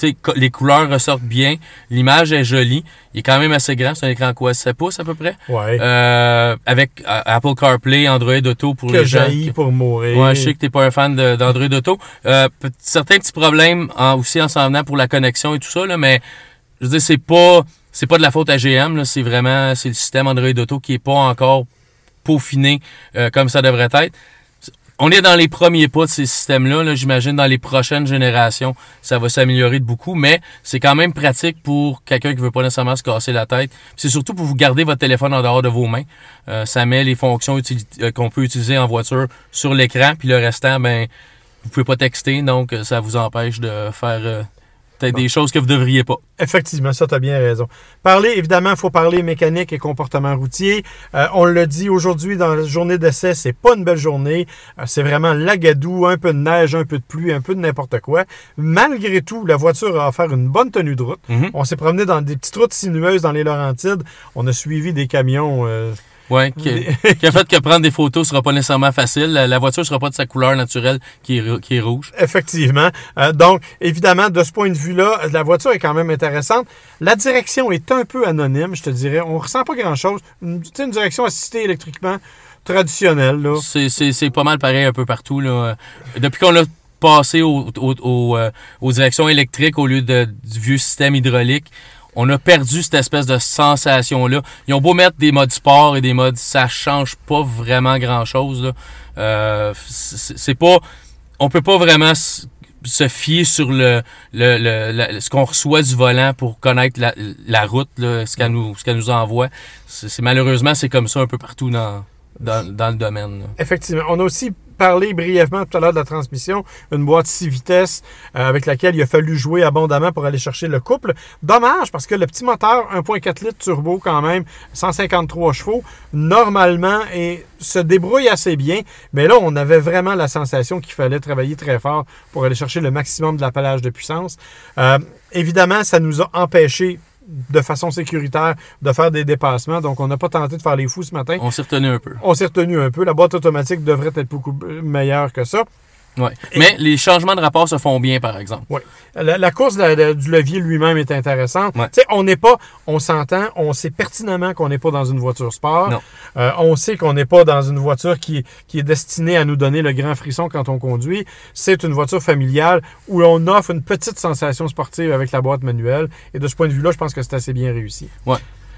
les couleurs ressortent bien, l'image est jolie, il est quand même assez grand, c'est un écran quoi, 7 pouces à peu près.
Ouais.
Avec Apple CarPlay, Android Auto pour les gens.
Pour mourir.
Ouais, je sais que t'es pas un fan d'Android Auto. Certains petits problèmes aussi en s'en venant pour la connexion et tout ça, là, mais je veux dire, c'est pas de la faute à GM, là, c'est le système Android Auto qui est pas encore peaufiné comme ça devrait être. On est dans les premiers pas de ces systèmes-là. Là, j'imagine dans les prochaines générations, ça va s'améliorer de beaucoup, mais c'est quand même pratique pour quelqu'un qui veut pas nécessairement se casser la tête. C'est surtout pour vous garder votre téléphone en dehors de vos mains. Ça met les fonctions qu'on peut utiliser en voiture sur l'écran, puis le restant, vous pouvez pas texter, donc ça vous empêche de faire peut-être des choses que vous devriez pas.
Effectivement, ça, tu as bien raison. Il faut parler mécanique et comportement routier. On l'a dit aujourd'hui dans la journée d'essai, c'est pas une belle journée. C'est vraiment lagadou, un peu de neige, un peu de pluie, un peu de n'importe quoi. Malgré tout, la voiture a offert une bonne tenue de route. Mm-hmm. On s'est promené dans des petites routes sinueuses dans les Laurentides. On a suivi des camions...
Oui, qui a fait que prendre des photos sera pas nécessairement facile. La voiture sera pas de sa couleur naturelle qui est rouge.
Effectivement. Donc, évidemment, de ce point de vue-là, la voiture est quand même intéressante. La direction est un peu anonyme, je te dirais. On ressent pas grand-chose. Une direction assistée électriquement traditionnelle. Là.
C'est pas mal pareil un peu partout. Là. Depuis qu'on a passé aux directions électriques au lieu du vieux système hydraulique, on a perdu cette espèce de sensation-là. Ils ont beau mettre des modes sport et des modes, ça change pas vraiment grand-chose. Là. C'est pas, on peut pas vraiment se fier sur ce qu'on reçoit du volant pour connaître la route, là, ce qu'elle nous envoie. Malheureusement, c'est comme ça un peu partout dans le domaine. Là.
Effectivement. On a aussi parlé brièvement tout à l'heure de la transmission, une boîte 6 vitesses avec laquelle il a fallu jouer abondamment pour aller chercher le couple. Dommage parce que le petit moteur 1.4 litres turbo quand même, 153 chevaux, normalement se débrouille assez bien, mais là on avait vraiment la sensation qu'il fallait travailler très fort pour aller chercher le maximum de l'appalage de puissance. Évidemment, ça nous a empêché de façon sécuritaire de faire des dépassements. Donc, on n'a pas tenté de faire les fous ce matin.
On s'est retenu un peu. La boîte automatique devrait être beaucoup meilleure que ça. Ouais. Mais les changements de rapport se font bien, par exemple.
Oui. La course du levier lui-même est intéressante.
Ouais.
Tu sais, on s'entend, on sait pertinemment qu'on n'est pas dans une voiture sport.
Non.
On sait qu'on n'est pas dans une voiture qui est destinée à nous donner le grand frisson quand on conduit. C'est une voiture familiale où on offre une petite sensation sportive avec la boîte manuelle. Et de ce point de vue-là, je pense que c'est assez bien réussi.
Ouais.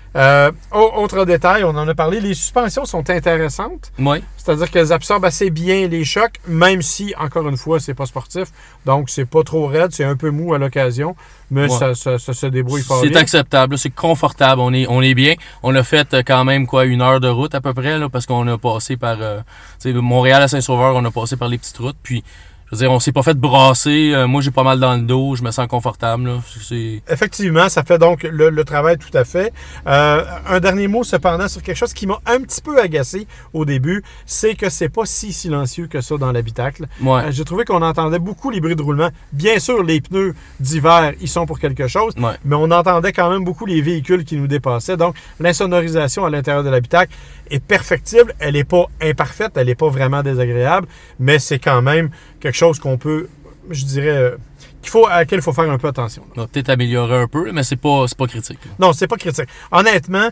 Autre détail, on en a parlé, les suspensions sont intéressantes.
Oui.
C'est-à-dire qu'elles absorbent assez bien les chocs, même si, encore une fois, c'est pas sportif. Donc, c'est pas trop raide, c'est un peu mou à l'occasion, mais ça se débrouille fort bien.
C'est acceptable, c'est confortable, on est bien. On a fait quand même 1 heure de route à peu près, là, parce qu'on a passé par Montréal à Saint-Sauveur, on a passé par les petites routes, puis je veux dire, on s'est pas fait brasser. Moi, j'ai pas mal dans le dos. Je me sens confortable. Là.
Effectivement, ça fait donc le travail tout à fait. Un dernier mot, cependant, sur quelque chose qui m'a un petit peu agacé au début, c'est que c'est pas si silencieux que ça dans l'habitacle.
Ouais.
J'ai trouvé qu'on entendait beaucoup les bruits de roulement. Bien sûr, les pneus d'hiver, ils sont pour quelque chose,
ouais.
Mais on entendait quand même beaucoup les véhicules qui nous dépassaient. Donc, l'insonorisation à l'intérieur de l'habitacle est perfectible. Elle n'est pas imparfaite, elle n'est pas vraiment désagréable, mais c'est quand même quelque chose qu'on peut, je dirais, à laquelle il faut faire un peu attention.
On va peut-être améliorer un peu, mais c'est pas critique. Là.
Non, c'est pas critique. Honnêtement,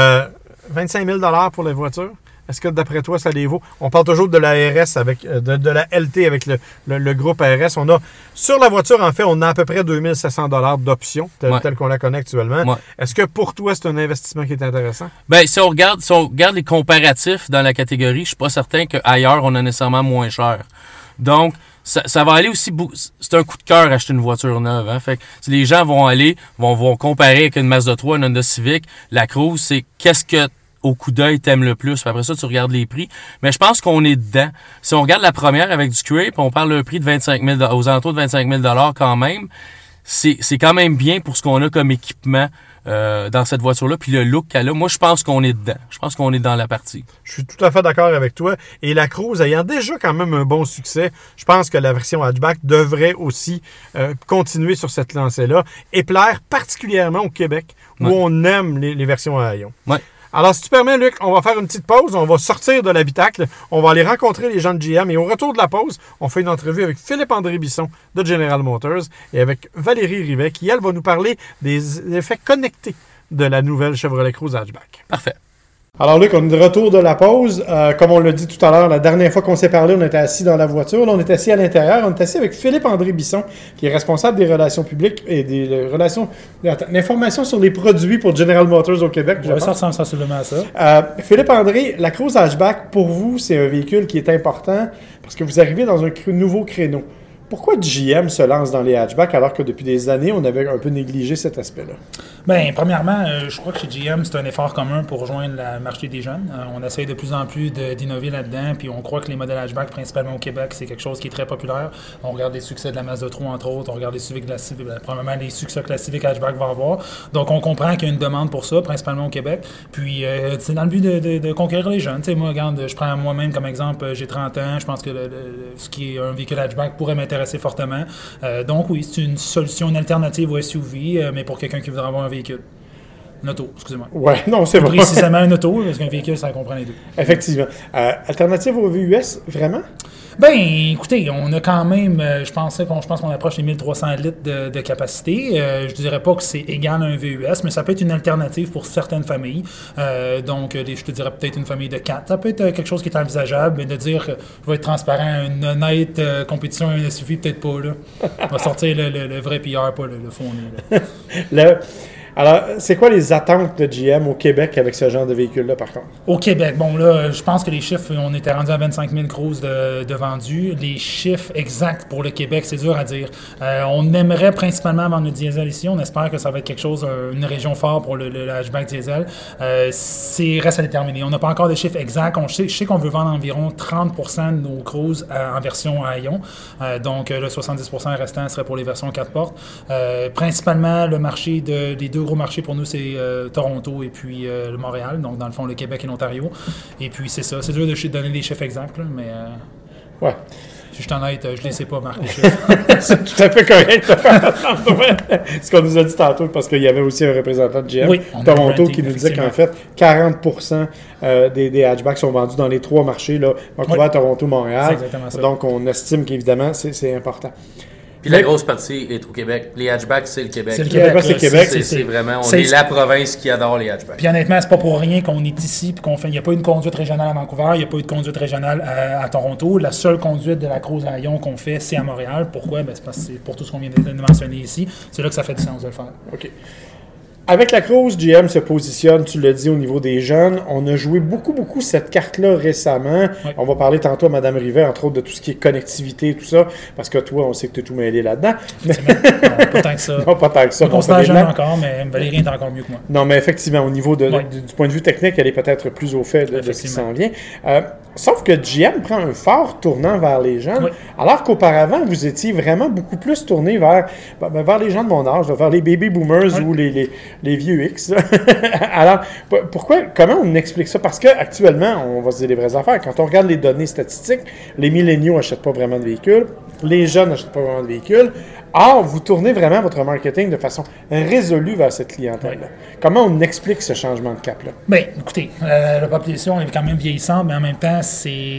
25 000 $ pour les voitures, est-ce que d'après toi, ça les vaut? On parle toujours de la RS avec de la LT avec le groupe RS. On a, sur la voiture, en fait, on a à peu près 2 700 $ d'options, telle qu'on la connaît actuellement.
Ouais.
Est-ce que pour toi, c'est un investissement qui est intéressant?
Ben, si on regarde les comparatifs dans la catégorie, je suis pas certain qu'ailleurs, on a nécessairement moins cher. Donc, ça va aller aussi... C'est un coup de cœur acheter une voiture neuve. Hein? Fait que les gens vont comparer avec une Mazda 3, une Honda Civic. La Cruze, c'est qu'est-ce que au coup d'œil t'aimes le plus. Puis après ça, tu regardes les prix. Mais je pense qu'on est dedans. Si on regarde la première avec du cuir, puis on parle d'un prix de 25 000 aux alentours de 25 000 $ quand même, c'est quand même bien pour ce qu'on a comme équipement dans cette voiture-là, puis le look qu'elle a. Moi, je pense qu'on est dedans. Je pense qu'on est dans la partie.
Je suis tout à fait d'accord avec toi. Et la Cruze, ayant déjà quand même un bon succès, je pense que la version hatchback devrait aussi continuer sur cette lancée-là et plaire particulièrement au Québec, où on aime les versions à haillons.
Ouais.
Alors, si tu permets, Luc, on va faire une petite pause. On va sortir de l'habitacle. On va aller rencontrer les gens de GM. Et au retour de la pause, on fait une entrevue avec Philippe-André Bisson de General Motors et avec Valérie Rivet qui, elle, va nous parler des effets connectés de la nouvelle Chevrolet Cruze hatchback.
Parfait.
Alors Luc, on est de retour de la pause. Comme on l'a dit tout à l'heure, la dernière fois qu'on s'est parlé, on était assis dans la voiture. Là, on est assis à l'intérieur. On est assis avec Philippe-André Bisson, qui est responsable des relations publiques et des relations... l'information sur les produits pour General Motors au Québec.
Oui, ça ressemble sensiblement à ça.
Philippe-André, la Cruze hatchback, pour vous, c'est un véhicule qui est important parce que vous arrivez dans un nouveau créneau. Pourquoi GM se lance dans les hatchbacks alors que depuis des années, on avait un peu négligé cet aspect-là?
Bien, premièrement, je crois que chez GM, c'est un effort commun pour rejoindre le marché des jeunes. On essaye de plus en plus d'innover là-dedans, puis on croit que les modèles hatchback, principalement au Québec, c'est quelque chose qui est très populaire. On regarde les succès de la Mazda 3, entre autres, on regarde les Civic Classic, probablement les succès que la Civic hatchback va avoir. Donc, on comprend qu'il y a une demande pour ça, principalement au Québec. Puis, c'est dans le but de conquérir les jeunes. Tu sais, moi, regarde, je prends moi-même comme exemple, j'ai 30 ans, je pense que ce qui est un véhicule hatchback pourrait m'intéresser fortement. Donc, oui, c'est une solution, une alternative au SUV, mais pour quelqu'un qui voudrait avoir un véhicule. Une auto, excusez-moi.
Ouais, non, c'est vrai.
Précisément une auto, parce qu'un véhicule, ça comprend les deux.
Effectivement. Alternative au VUS, vraiment?
Ben, écoutez, on a quand même, je pense qu'on approche les 1300 litres de capacité. Je dirais pas que c'est égal à un VUS, mais ça peut être une alternative pour certaines familles. Donc, je te dirais peut-être une famille de 4. Ça peut être quelque chose qui est envisageable, mais de dire que je vais être transparent, une honnête compétition, un SUV, peut-être pas, là. On va sortir le vrai PR, pas le fourni, là.
Alors, c'est quoi les attentes de GM au Québec avec ce genre de véhicule-là, par contre?
Au Québec, bon là, je pense que les chiffres, on était rendu à 25 000 Cruze de vendus. Les chiffres exacts pour le Québec, c'est dur à dire. On aimerait principalement vendre le diesel ici. On espère que ça va être quelque chose, une région forte pour le hatchback diesel. Reste à déterminer. On n'a pas encore de chiffres exacts. Je sais qu'on veut vendre environ 30% de nos Cruze en version à ion. Donc, le 70% restant serait pour les versions 4 portes. Principalement, le marché des deux gros marchés pour nous, c'est Toronto et puis le Montréal, donc dans le fond, le Québec et l'Ontario. Et puis, c'est ça. C'est dur de donner les chiffres exacts, là, mais
ouais.
Si je suis honnête, je ne les sais pas, Marc, les chiffres.
C'est tout à fait correct. Ce qu'on nous a dit tantôt, parce qu'il y avait aussi un représentant de GM, Toronto, qui nous disait qu'en fait, 40% des hatchbacks sont vendus dans les trois marchés, là, Vancouver, Toronto, Montréal.
C'est exactement ça.
Donc, on estime qu'évidemment, c'est important.
Puis la grosse partie est au Québec. Les hatchbacks, c'est le Québec.
C'est le Québec.
C'est le Québec.
C'est vraiment, on est la province qui adore les hatchbacks.
Puis honnêtement, c'est pas pour rien qu'on est ici puis qu'on fait. Il n'y a pas eu de conduite régionale à Vancouver, il n'y a pas eu de conduite régionale à Toronto. La seule conduite de la Cruze à ion qu'on fait, c'est à Montréal. Pourquoi? Ben, c'est parce que c'est pour tout ce qu'on vient de mentionner ici. C'est là que ça fait du sens de le faire.
OK. Avec la Cruze, GM se positionne, tu l'as dit, au niveau des jeunes. On a joué beaucoup cette carte-là récemment. Oui. On va parler tantôt à Mme Rivet, entre autres, de tout ce qui est connectivité et tout ça, parce que toi, on sait que tu es tout mêlé là-dedans.
Non, pas tant que ça.
Non, pas tant que ça.
Je me considère jeune encore, mais Valérie est encore mieux que moi.
Non, mais effectivement, au niveau du point de vue technique, elle est peut-être plus au fait de ce qui s'en vient. Sauf que GM prend un fort tournant vers les jeunes, alors qu'auparavant, vous étiez vraiment beaucoup plus tourné vers les gens de mon âge, vers les baby boomers ou les vieux X. Alors, comment on explique ça? Parce qu'actuellement, on va se dire les vraies affaires. Quand on regarde les données statistiques, les milléniaux n'achètent pas vraiment de véhicules, les jeunes n'achètent pas vraiment de véhicules. Or, vous tournez vraiment votre marketing de façon résolue vers cette clientèle-là. Comment on explique ce changement de cap-là?
Bien, écoutez, la population est quand même vieillissante, mais en même temps,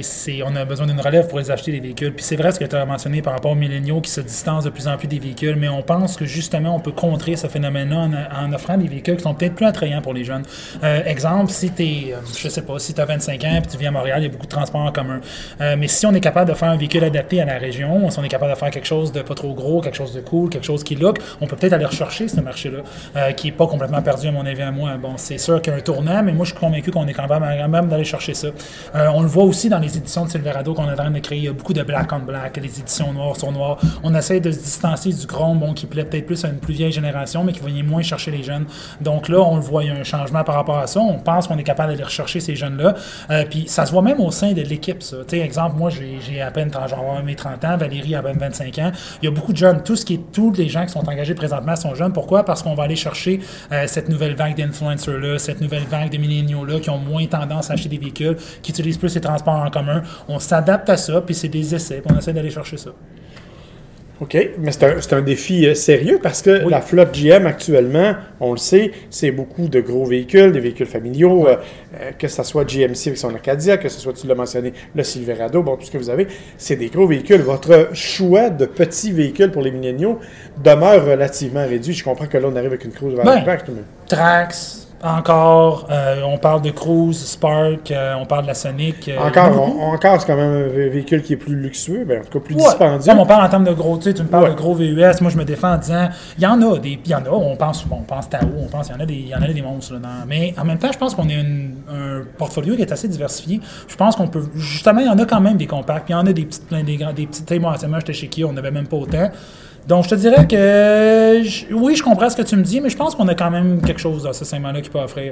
on a besoin d'une relève pour les acheter des véhicules. Puis c'est vrai ce que tu as mentionné par rapport aux milléniaux qui se distancent de plus en plus des véhicules, mais on pense que justement, on peut contrer ce phénomène-là en offrant des véhicules qui sont peut-être plus attrayants pour les jeunes. Exemple, si tu es, je sais pas, si tu as 25 ans et tu vis à Montréal, il y a beaucoup de transports en commun. Mais si on est capable de faire un véhicule adapté à la région, si on est capable de faire quelque chose de pas trop gros, quelque chose de cool, quelque chose qui look, on peut peut-être aller rechercher ce marché-là, qui n'est pas complètement perdu à mon avis à moi. Bon, c'est sûr qu'il y a un tournant, mais moi je suis convaincu qu'on est quand même d'aller chercher ça. On le voit aussi dans les éditions de Silverado qu'on est en train de créer. Il y a beaucoup de black on black, les éditions noires sur noir. On essaie de se distancer du chrome, qui plaît peut-être plus à une plus vieille génération, mais qui va moins chercher les jeunes. Donc là, on le voit, il y a un changement par rapport à ça. On pense qu'on est capable d'aller rechercher ces jeunes-là. Puis ça se voit même au sein de l'équipe, ça. Tu sais, exemple, moi j'ai à peine mes 30 ans, Valérie a à peine 25 ans. Il y a beaucoup de jeunes. Tous les gens qui sont engagés présentement sont jeunes. Pourquoi? Parce qu'on va aller chercher cette nouvelle vague d'influencers-là, cette nouvelle vague de milléniaux-là qui ont moins tendance à acheter des véhicules, qui utilisent plus les transports en commun. On s'adapte à ça, puis c'est des essais, puis on essaie d'aller chercher ça.
OK, mais c'est un défi sérieux parce que la flotte GM actuellement, on le sait, c'est beaucoup de gros véhicules, des véhicules familiaux, que ce soit GMC avec son Acadia, que ce soit, tu l'as mentionné, le Silverado, bon, tout ce que vous avez, c'est des gros véhicules. Votre choix de petits véhicules pour les milléniaux demeure relativement réduit. Je comprends que là, on arrive avec une Cruze hatchback.
Trax. Encore, on parle de Cruze, Spark, on parle de la Sonic.
Encore, c'est quand même un véhicule qui est plus luxueux, en tout cas plus dispendieux.
On parle en termes de gros, tu me parles de gros VUS, moi je me défends en disant, il y en a, on pense Tao, il y en a des monstres là-dedans. Mais en même temps, je pense qu'on a un portfolio qui est assez diversifié. Je pense qu'on peut, justement, il y en a quand même des compacts, puis il y en a des petites, moi j'étais chez Kia, on n'avait même pas autant. Donc, je te dirais que, oui, je comprends ce que tu me dis, mais je pense qu'on a quand même quelque chose dans ce segment-là qui peut offrir.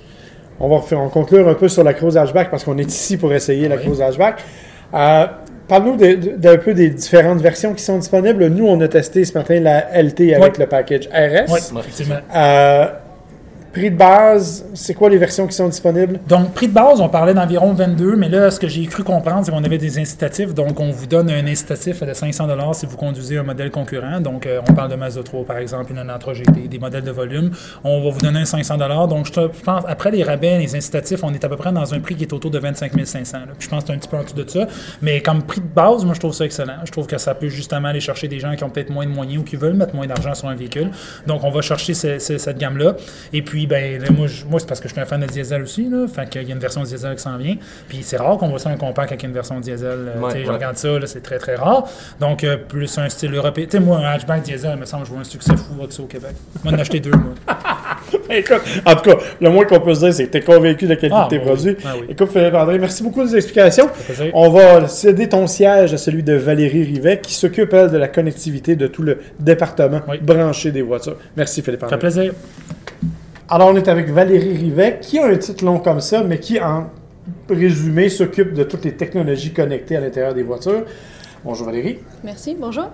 On va conclure un peu sur la Cruze hatchback parce qu'on est ici pour essayer la Cruze hatchback. Parle-nous d'un peu des différentes versions qui sont disponibles. Nous, on a testé ce matin la LT avec le package RS.
Oui, effectivement.
Prix de base, c'est quoi les versions qui sont disponibles?
Donc, prix de base, on parlait d'environ 22, mais là, ce que j'ai cru comprendre, c'est qu'on avait des incitatifs. Donc, on vous donne un incitatif de 500 $ si vous conduisez un modèle concurrent. Donc, on parle de Mazda 3, par exemple, une Elantra GT, des modèles de volume. On va vous donner un 500 $. Donc, je pense, après les rabais, les incitatifs, on est à peu près dans un prix qui est autour de 25 500 $. Puis, je pense que c'est un petit peu en dessous de ça. Mais comme prix de base, moi, je trouve ça excellent. Je trouve que ça peut justement aller chercher des gens qui ont peut-être moins de moyens ou qui veulent mettre moins d'argent sur un véhicule. Donc, on va chercher cette gamme-là. Et puis, ben, là, moi, c'est parce que je suis un fan de diesel aussi, là. Fait qu'il y a une version diesel qui s'en vient. Puis c'est rare qu'on voit ça un compact avec une version diesel. Je regarde ça, là, c'est très, très rare. Donc, plus un style européen. Tu sais, moi, un hatchback diesel, il me semble que je vois un succès fou avec ça au Québec. Moi, en acheter 2, moi.
Écoute, en tout cas, le moins qu'on peut se dire, c'est que tu es convaincu de la qualité de tes produits. Oui. Écoute, Philippe-André, merci beaucoup des explications. On va céder ton siège à celui de Valérie Rivet, qui s'occupe, elle, de la connectivité de tout le département branché des voitures. Merci, Philippe-André.
Ça fait plaisir.
Alors, on est avec Valérie Rivet, qui a un titre long comme ça, mais qui, en résumé, s'occupe de toutes les technologies connectées à l'intérieur des voitures. Bonjour Valérie.
Merci, bonjour.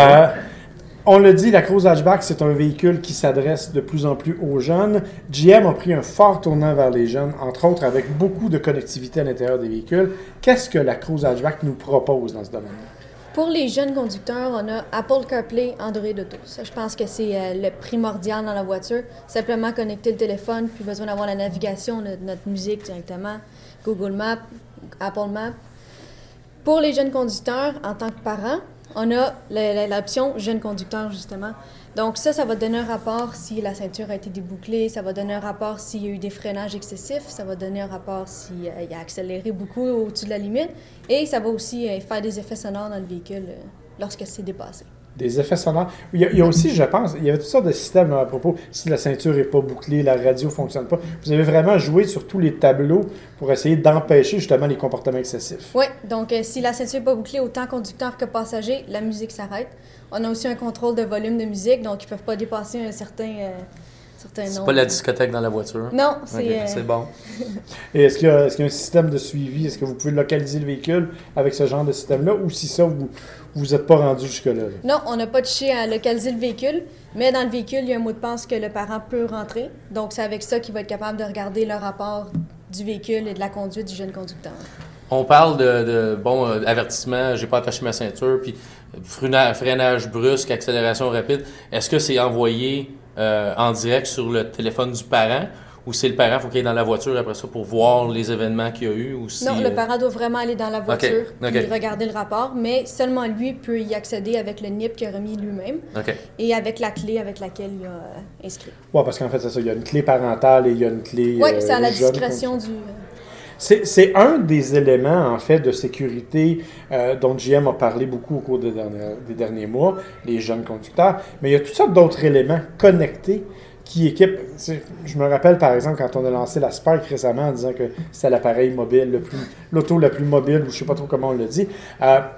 On l'a dit, la Cruze hatchback, c'est un véhicule qui s'adresse de plus en plus aux jeunes. GM a pris un fort tournant vers les jeunes, entre autres avec beaucoup de connectivité à l'intérieur des véhicules. Qu'est-ce que la Cruze hatchback nous propose dans ce domaine-là?
Pour les jeunes conducteurs, on a Apple CarPlay, Android Auto. Ça, je pense que c'est le primordial dans la voiture. Simplement connecter le téléphone, puis besoin d'avoir la navigation de notre musique directement, Google Maps, Apple Maps. Pour les jeunes conducteurs, en tant que parents, on a l'option jeune conducteur, justement. Donc ça va donner un rapport si la ceinture a été débouclée, ça va donner un rapport s'il y a eu des freinages excessifs, ça va donner un rapport s'il a accéléré beaucoup au-dessus de la limite, et ça va aussi faire des effets sonores dans le véhicule lorsque c'est dépassé.
Des effets sonores. Il y a aussi, je pense, il y avait toutes sortes de systèmes à propos, si la ceinture n'est pas bouclée, la radio ne fonctionne pas. Vous avez vraiment joué sur tous les tableaux pour essayer d'empêcher justement les comportements excessifs.
Oui, donc si la ceinture n'est pas bouclée, autant conducteur que passager, la musique s'arrête. On a aussi un contrôle de volume de musique, donc ils ne peuvent pas dépasser un certain nombre.
C'est pas la discothèque dans la voiture?
Non, c'est...
Okay, c'est bon.
Et est-ce qu'il y a un système de suivi? Est-ce que vous pouvez localiser le véhicule avec ce genre de système-là? Ou si ça, vous n'êtes pas rendu jusque-là?
Non, on n'a pas touché à localiser le véhicule, mais dans le véhicule, il y a un mot de passe que le parent peut rentrer. Donc, c'est avec ça qu'il va être capable de regarder le rapport du véhicule et de la conduite du jeune conducteur.
On parle de avertissement, j'ai pas attaché ma ceinture, puis freinage brusque, accélération rapide. Est-ce que c'est envoyé en direct sur le téléphone du parent ou c'est le parent faut qu'il aille dans la voiture après ça pour voir les événements qu'il y a eu? Ou si,
non, le parent doit vraiment aller dans la voiture et regarder le rapport, mais seulement lui peut y accéder avec le NIP qu'il a remis lui-même et avec la clé avec laquelle il a inscrit.
Oui, parce qu'en fait, c'est ça. Il y a une clé parentale et il y a une clé...
Oui, c'est à la discrétion du...
C'est un des éléments, en fait, de sécurité dont GM a parlé beaucoup au cours des derniers mois, les jeunes conducteurs. Mais il y a toutes sortes d'autres éléments connectés qui équipent... Je me rappelle, par exemple, quand on a lancé la Spark récemment en disant que c'était l'appareil mobile, l'auto la plus mobile, ou je ne sais pas trop comment on l'a dit. Là,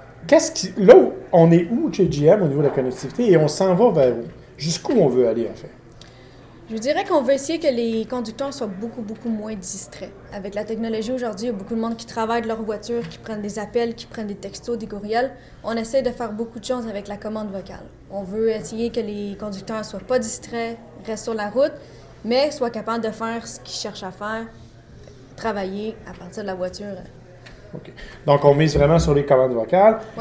on est où chez GM au niveau de la connectivité et on s'en va vers où? Jusqu'où on veut aller, en fait?
Je dirais qu'on veut essayer que les conducteurs soient beaucoup, beaucoup moins distraits. Avec la technologie aujourd'hui, il y a beaucoup de monde qui travaille de leur voiture, qui prennent des appels, qui prennent des textos, des courriels. On essaie de faire beaucoup de choses avec la commande vocale. On veut essayer que les conducteurs ne soient pas distraits, restent sur la route, mais soient capables de faire ce qu'ils cherchent à faire, travailler à partir de la voiture.
OK. Donc, on mise vraiment sur les commandes vocales.
Oui.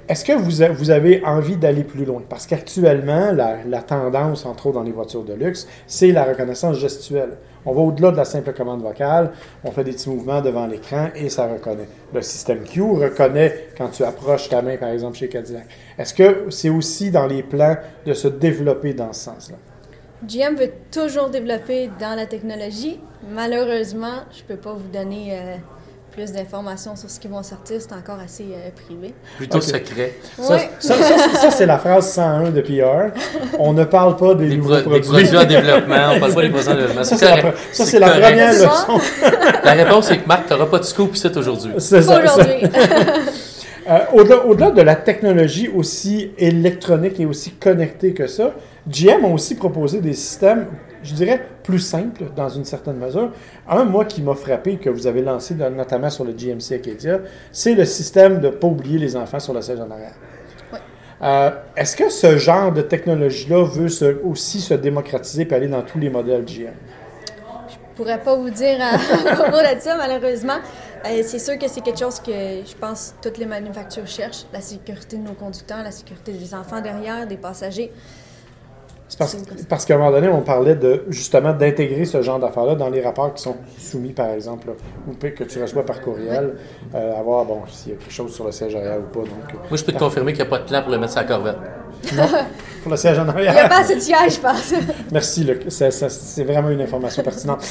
Est-ce que vous avez envie d'aller plus loin? Parce qu'actuellement, la tendance, entre autres dans les voitures de luxe, c'est la reconnaissance gestuelle. On va au-delà de la simple commande vocale, on fait des petits mouvements devant l'écran et ça reconnaît. Le système Q reconnaît quand tu approches ta main, par exemple, chez Cadillac. Est-ce que c'est aussi dans les plans de se développer dans ce sens-là?
GM veut toujours développer dans la technologie. Malheureusement, je ne peux pas vous donner plus d'informations sur ce qui vont sortir. C'est encore assez privé.
Plutôt secret.
Ouais.
Ça, c'est la phrase 101 de PR. On ne parle pas des nouveaux produits.
Des produits en développement. On ne parle pas des produits en développement.
Ça, c'est la première leçon.
La réponse est que Marc, tu n'auras pas de scoop ici aujourd'hui.
C'est ça.
Aujourd'hui.
Au-delà de la technologie aussi électronique et aussi connectée que ça, GM a aussi proposé des systèmes, je dirais, plus simples dans une certaine mesure. Un, moi, qui m'a frappé, que vous avez lancé notamment sur le GMC Acadia, c'est le système de ne pas oublier les enfants sur le siège en arrière.
Oui.
Est-ce que ce genre de technologie-là veut aussi se démocratiser et aller dans tous les modèles GM?
Je pourrais pas vous dire à propos de ça, malheureusement. C'est sûr que c'est quelque chose que je pense toutes les manufactures cherchent, la sécurité de nos conducteurs, la sécurité des enfants derrière, des passagers.
Parce qu'à un moment donné, on parlait justement d'intégrer ce genre d'affaires-là dans les rapports qui sont soumis, par exemple, là, ou que tu reçois par courriel, avoir, s'il y a quelque chose sur le siège arrière ou pas. Donc,
moi, je peux te confirmer qu'il n'y a pas de plan pour le mettre sur la Corvette.
Non, pour le siège en arrière.
Il n'y a pas assez de sièges, je pense.
Merci, Luc. C'est vraiment une information pertinente.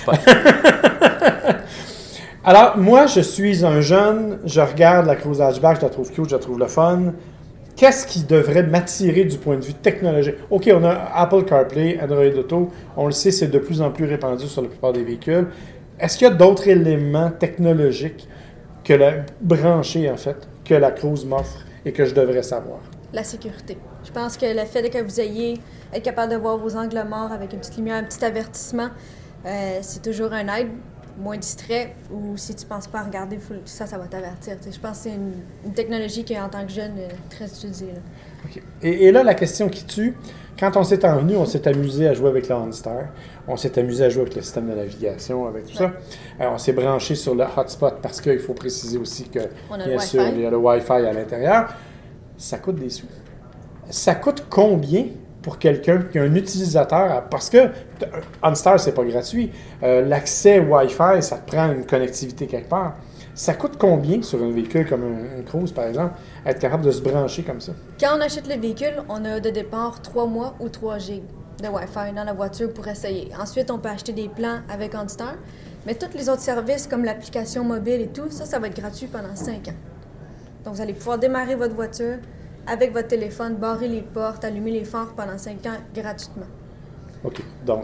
Alors, moi, je suis un jeune, je regarde la Cruise Hatchback, je la trouve cute, je la trouve le fun. Qu'est-ce qui devrait m'attirer du point de vue technologique? OK, on a Apple CarPlay, Android Auto. On le sait, c'est de plus en plus répandu sur la plupart des véhicules. Est-ce qu'il y a d'autres éléments technologiques branchés, en fait, que la Cruise m'offre et que je devrais savoir?
La sécurité. Je pense que le fait que vous ayez être capable de voir vos angles morts avec une petite lumière, un petit avertissement, c'est toujours un aide. Moins distrait, ou si tu ne penses pas à regarder, ça va t'avertir. Je pense que c'est une technologie qui est, en tant que jeune, très utilisée. Là.
Okay. Et là, la question qui tue, quand on s'est envenu, on s'est amusé à jouer avec le OnStar, on s'est amusé à jouer avec le système de navigation, avec tout ça. On s'est branché sur le hotspot parce qu'il faut préciser aussi que, bien sûr, il y a le Wi-Fi à l'intérieur. Ça coûte des sous. Ça coûte combien pour quelqu'un qui est un utilisateur, parce que OnStar, c'est pas gratuit. L'accès Wi-Fi, ça te prend une connectivité quelque part. Ça coûte combien sur un véhicule comme un Cruise, par exemple, être capable de se brancher comme ça?
Quand on achète le véhicule, on a de départ 3 mois ou 3 GB de Wi-Fi dans la voiture pour essayer. Ensuite, on peut acheter des plans avec OnStar, mais tous les autres services, comme l'application mobile et tout, ça va être gratuit pendant 5 ans. Donc, vous allez pouvoir démarrer votre voiture avec votre téléphone, barrer les portes, allumer les phares pendant 5 ans gratuitement.
OK. Donc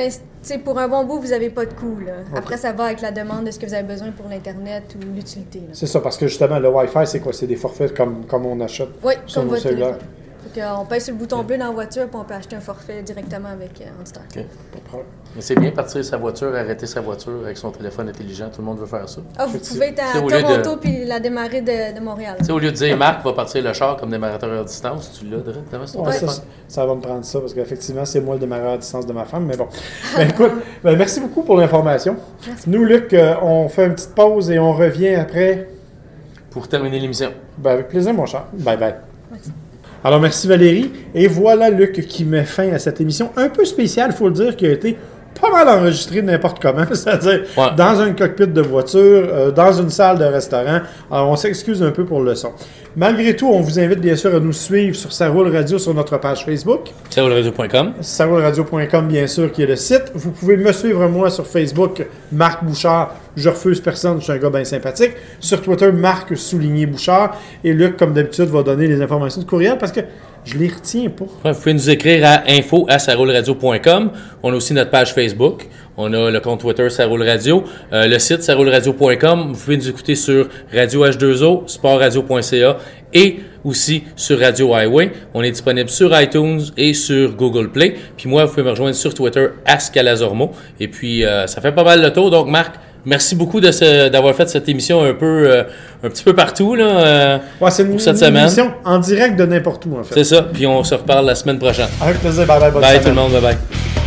pour un bon bout, vous n'avez pas de coût. Là.
Okay.
Après, ça va avec la demande de ce que vous avez besoin pour l'Internet ou l'utilité. Là.
C'est ça, parce que justement, le Wi-Fi, c'est quoi? C'est des forfaits comme on achète sur nos cellulaires.
On pèse sur le bouton bleu dans la voiture et on peut acheter un forfait directement avec OnStar.
Okay. Mais c'est bien partir sa voiture, arrêter sa voiture avec son téléphone intelligent. Tout le monde veut faire ça.
Ah, vous pouvez être à Toronto puis la démarrer de Montréal.
Au lieu de dire Marc va partir le char comme démarrateur à distance, tu l'as directement sur ton téléphone.
Ça va me prendre ça parce qu'effectivement, c'est moi le démarreur à distance de ma femme. Mais bon. Écoute, merci beaucoup pour l'information. Merci. Nous, Luc, on fait une petite pause et on revient après.
Pour terminer l'émission.
Avec plaisir, mon cher. Bye bye.
Merci.
Alors, merci Valérie. Et voilà Luc qui met fin à cette émission un peu spéciale, il faut le dire, qui a été pas mal enregistrée n'importe comment, c'est-à-dire dans un cockpit de voiture, dans une salle de restaurant. Alors, on s'excuse un peu pour le son. Malgré tout, on vous invite bien sûr à nous suivre sur Ça Roule Radio sur notre page Facebook.
SaRouleRadio.com.
SaRouleRadio.com, bien sûr, qui est le site. Vous pouvez me suivre, moi, sur Facebook, Marc Bouchard. Je refuse personne, je suis un gars bien sympathique. Sur Twitter, Marc_Bouchard. Et Luc, comme d'habitude, va donner les informations de courriel parce que je les retiens pas.
Ouais, vous pouvez nous écrire à info@sarouleradio.com. On a aussi notre page Facebook. On a le compte Twitter Ça Roule Radio. Le site sarouleradio.com. Vous pouvez nous écouter sur Radio H2O, sportradio.ca et aussi sur Radio Highway. On est disponible sur iTunes et sur Google Play. Puis moi, vous pouvez me rejoindre sur Twitter @Scalazormo. Et puis, ça fait pas mal le tour. Donc, Marc, merci beaucoup d'avoir fait cette émission un petit peu partout là,
c'est une émission en direct de n'importe où, en fait.
C'est ça. Puis on se reparle la semaine prochaine.
Avec plaisir. Bye bye.
Bye tout le monde. Bye bye.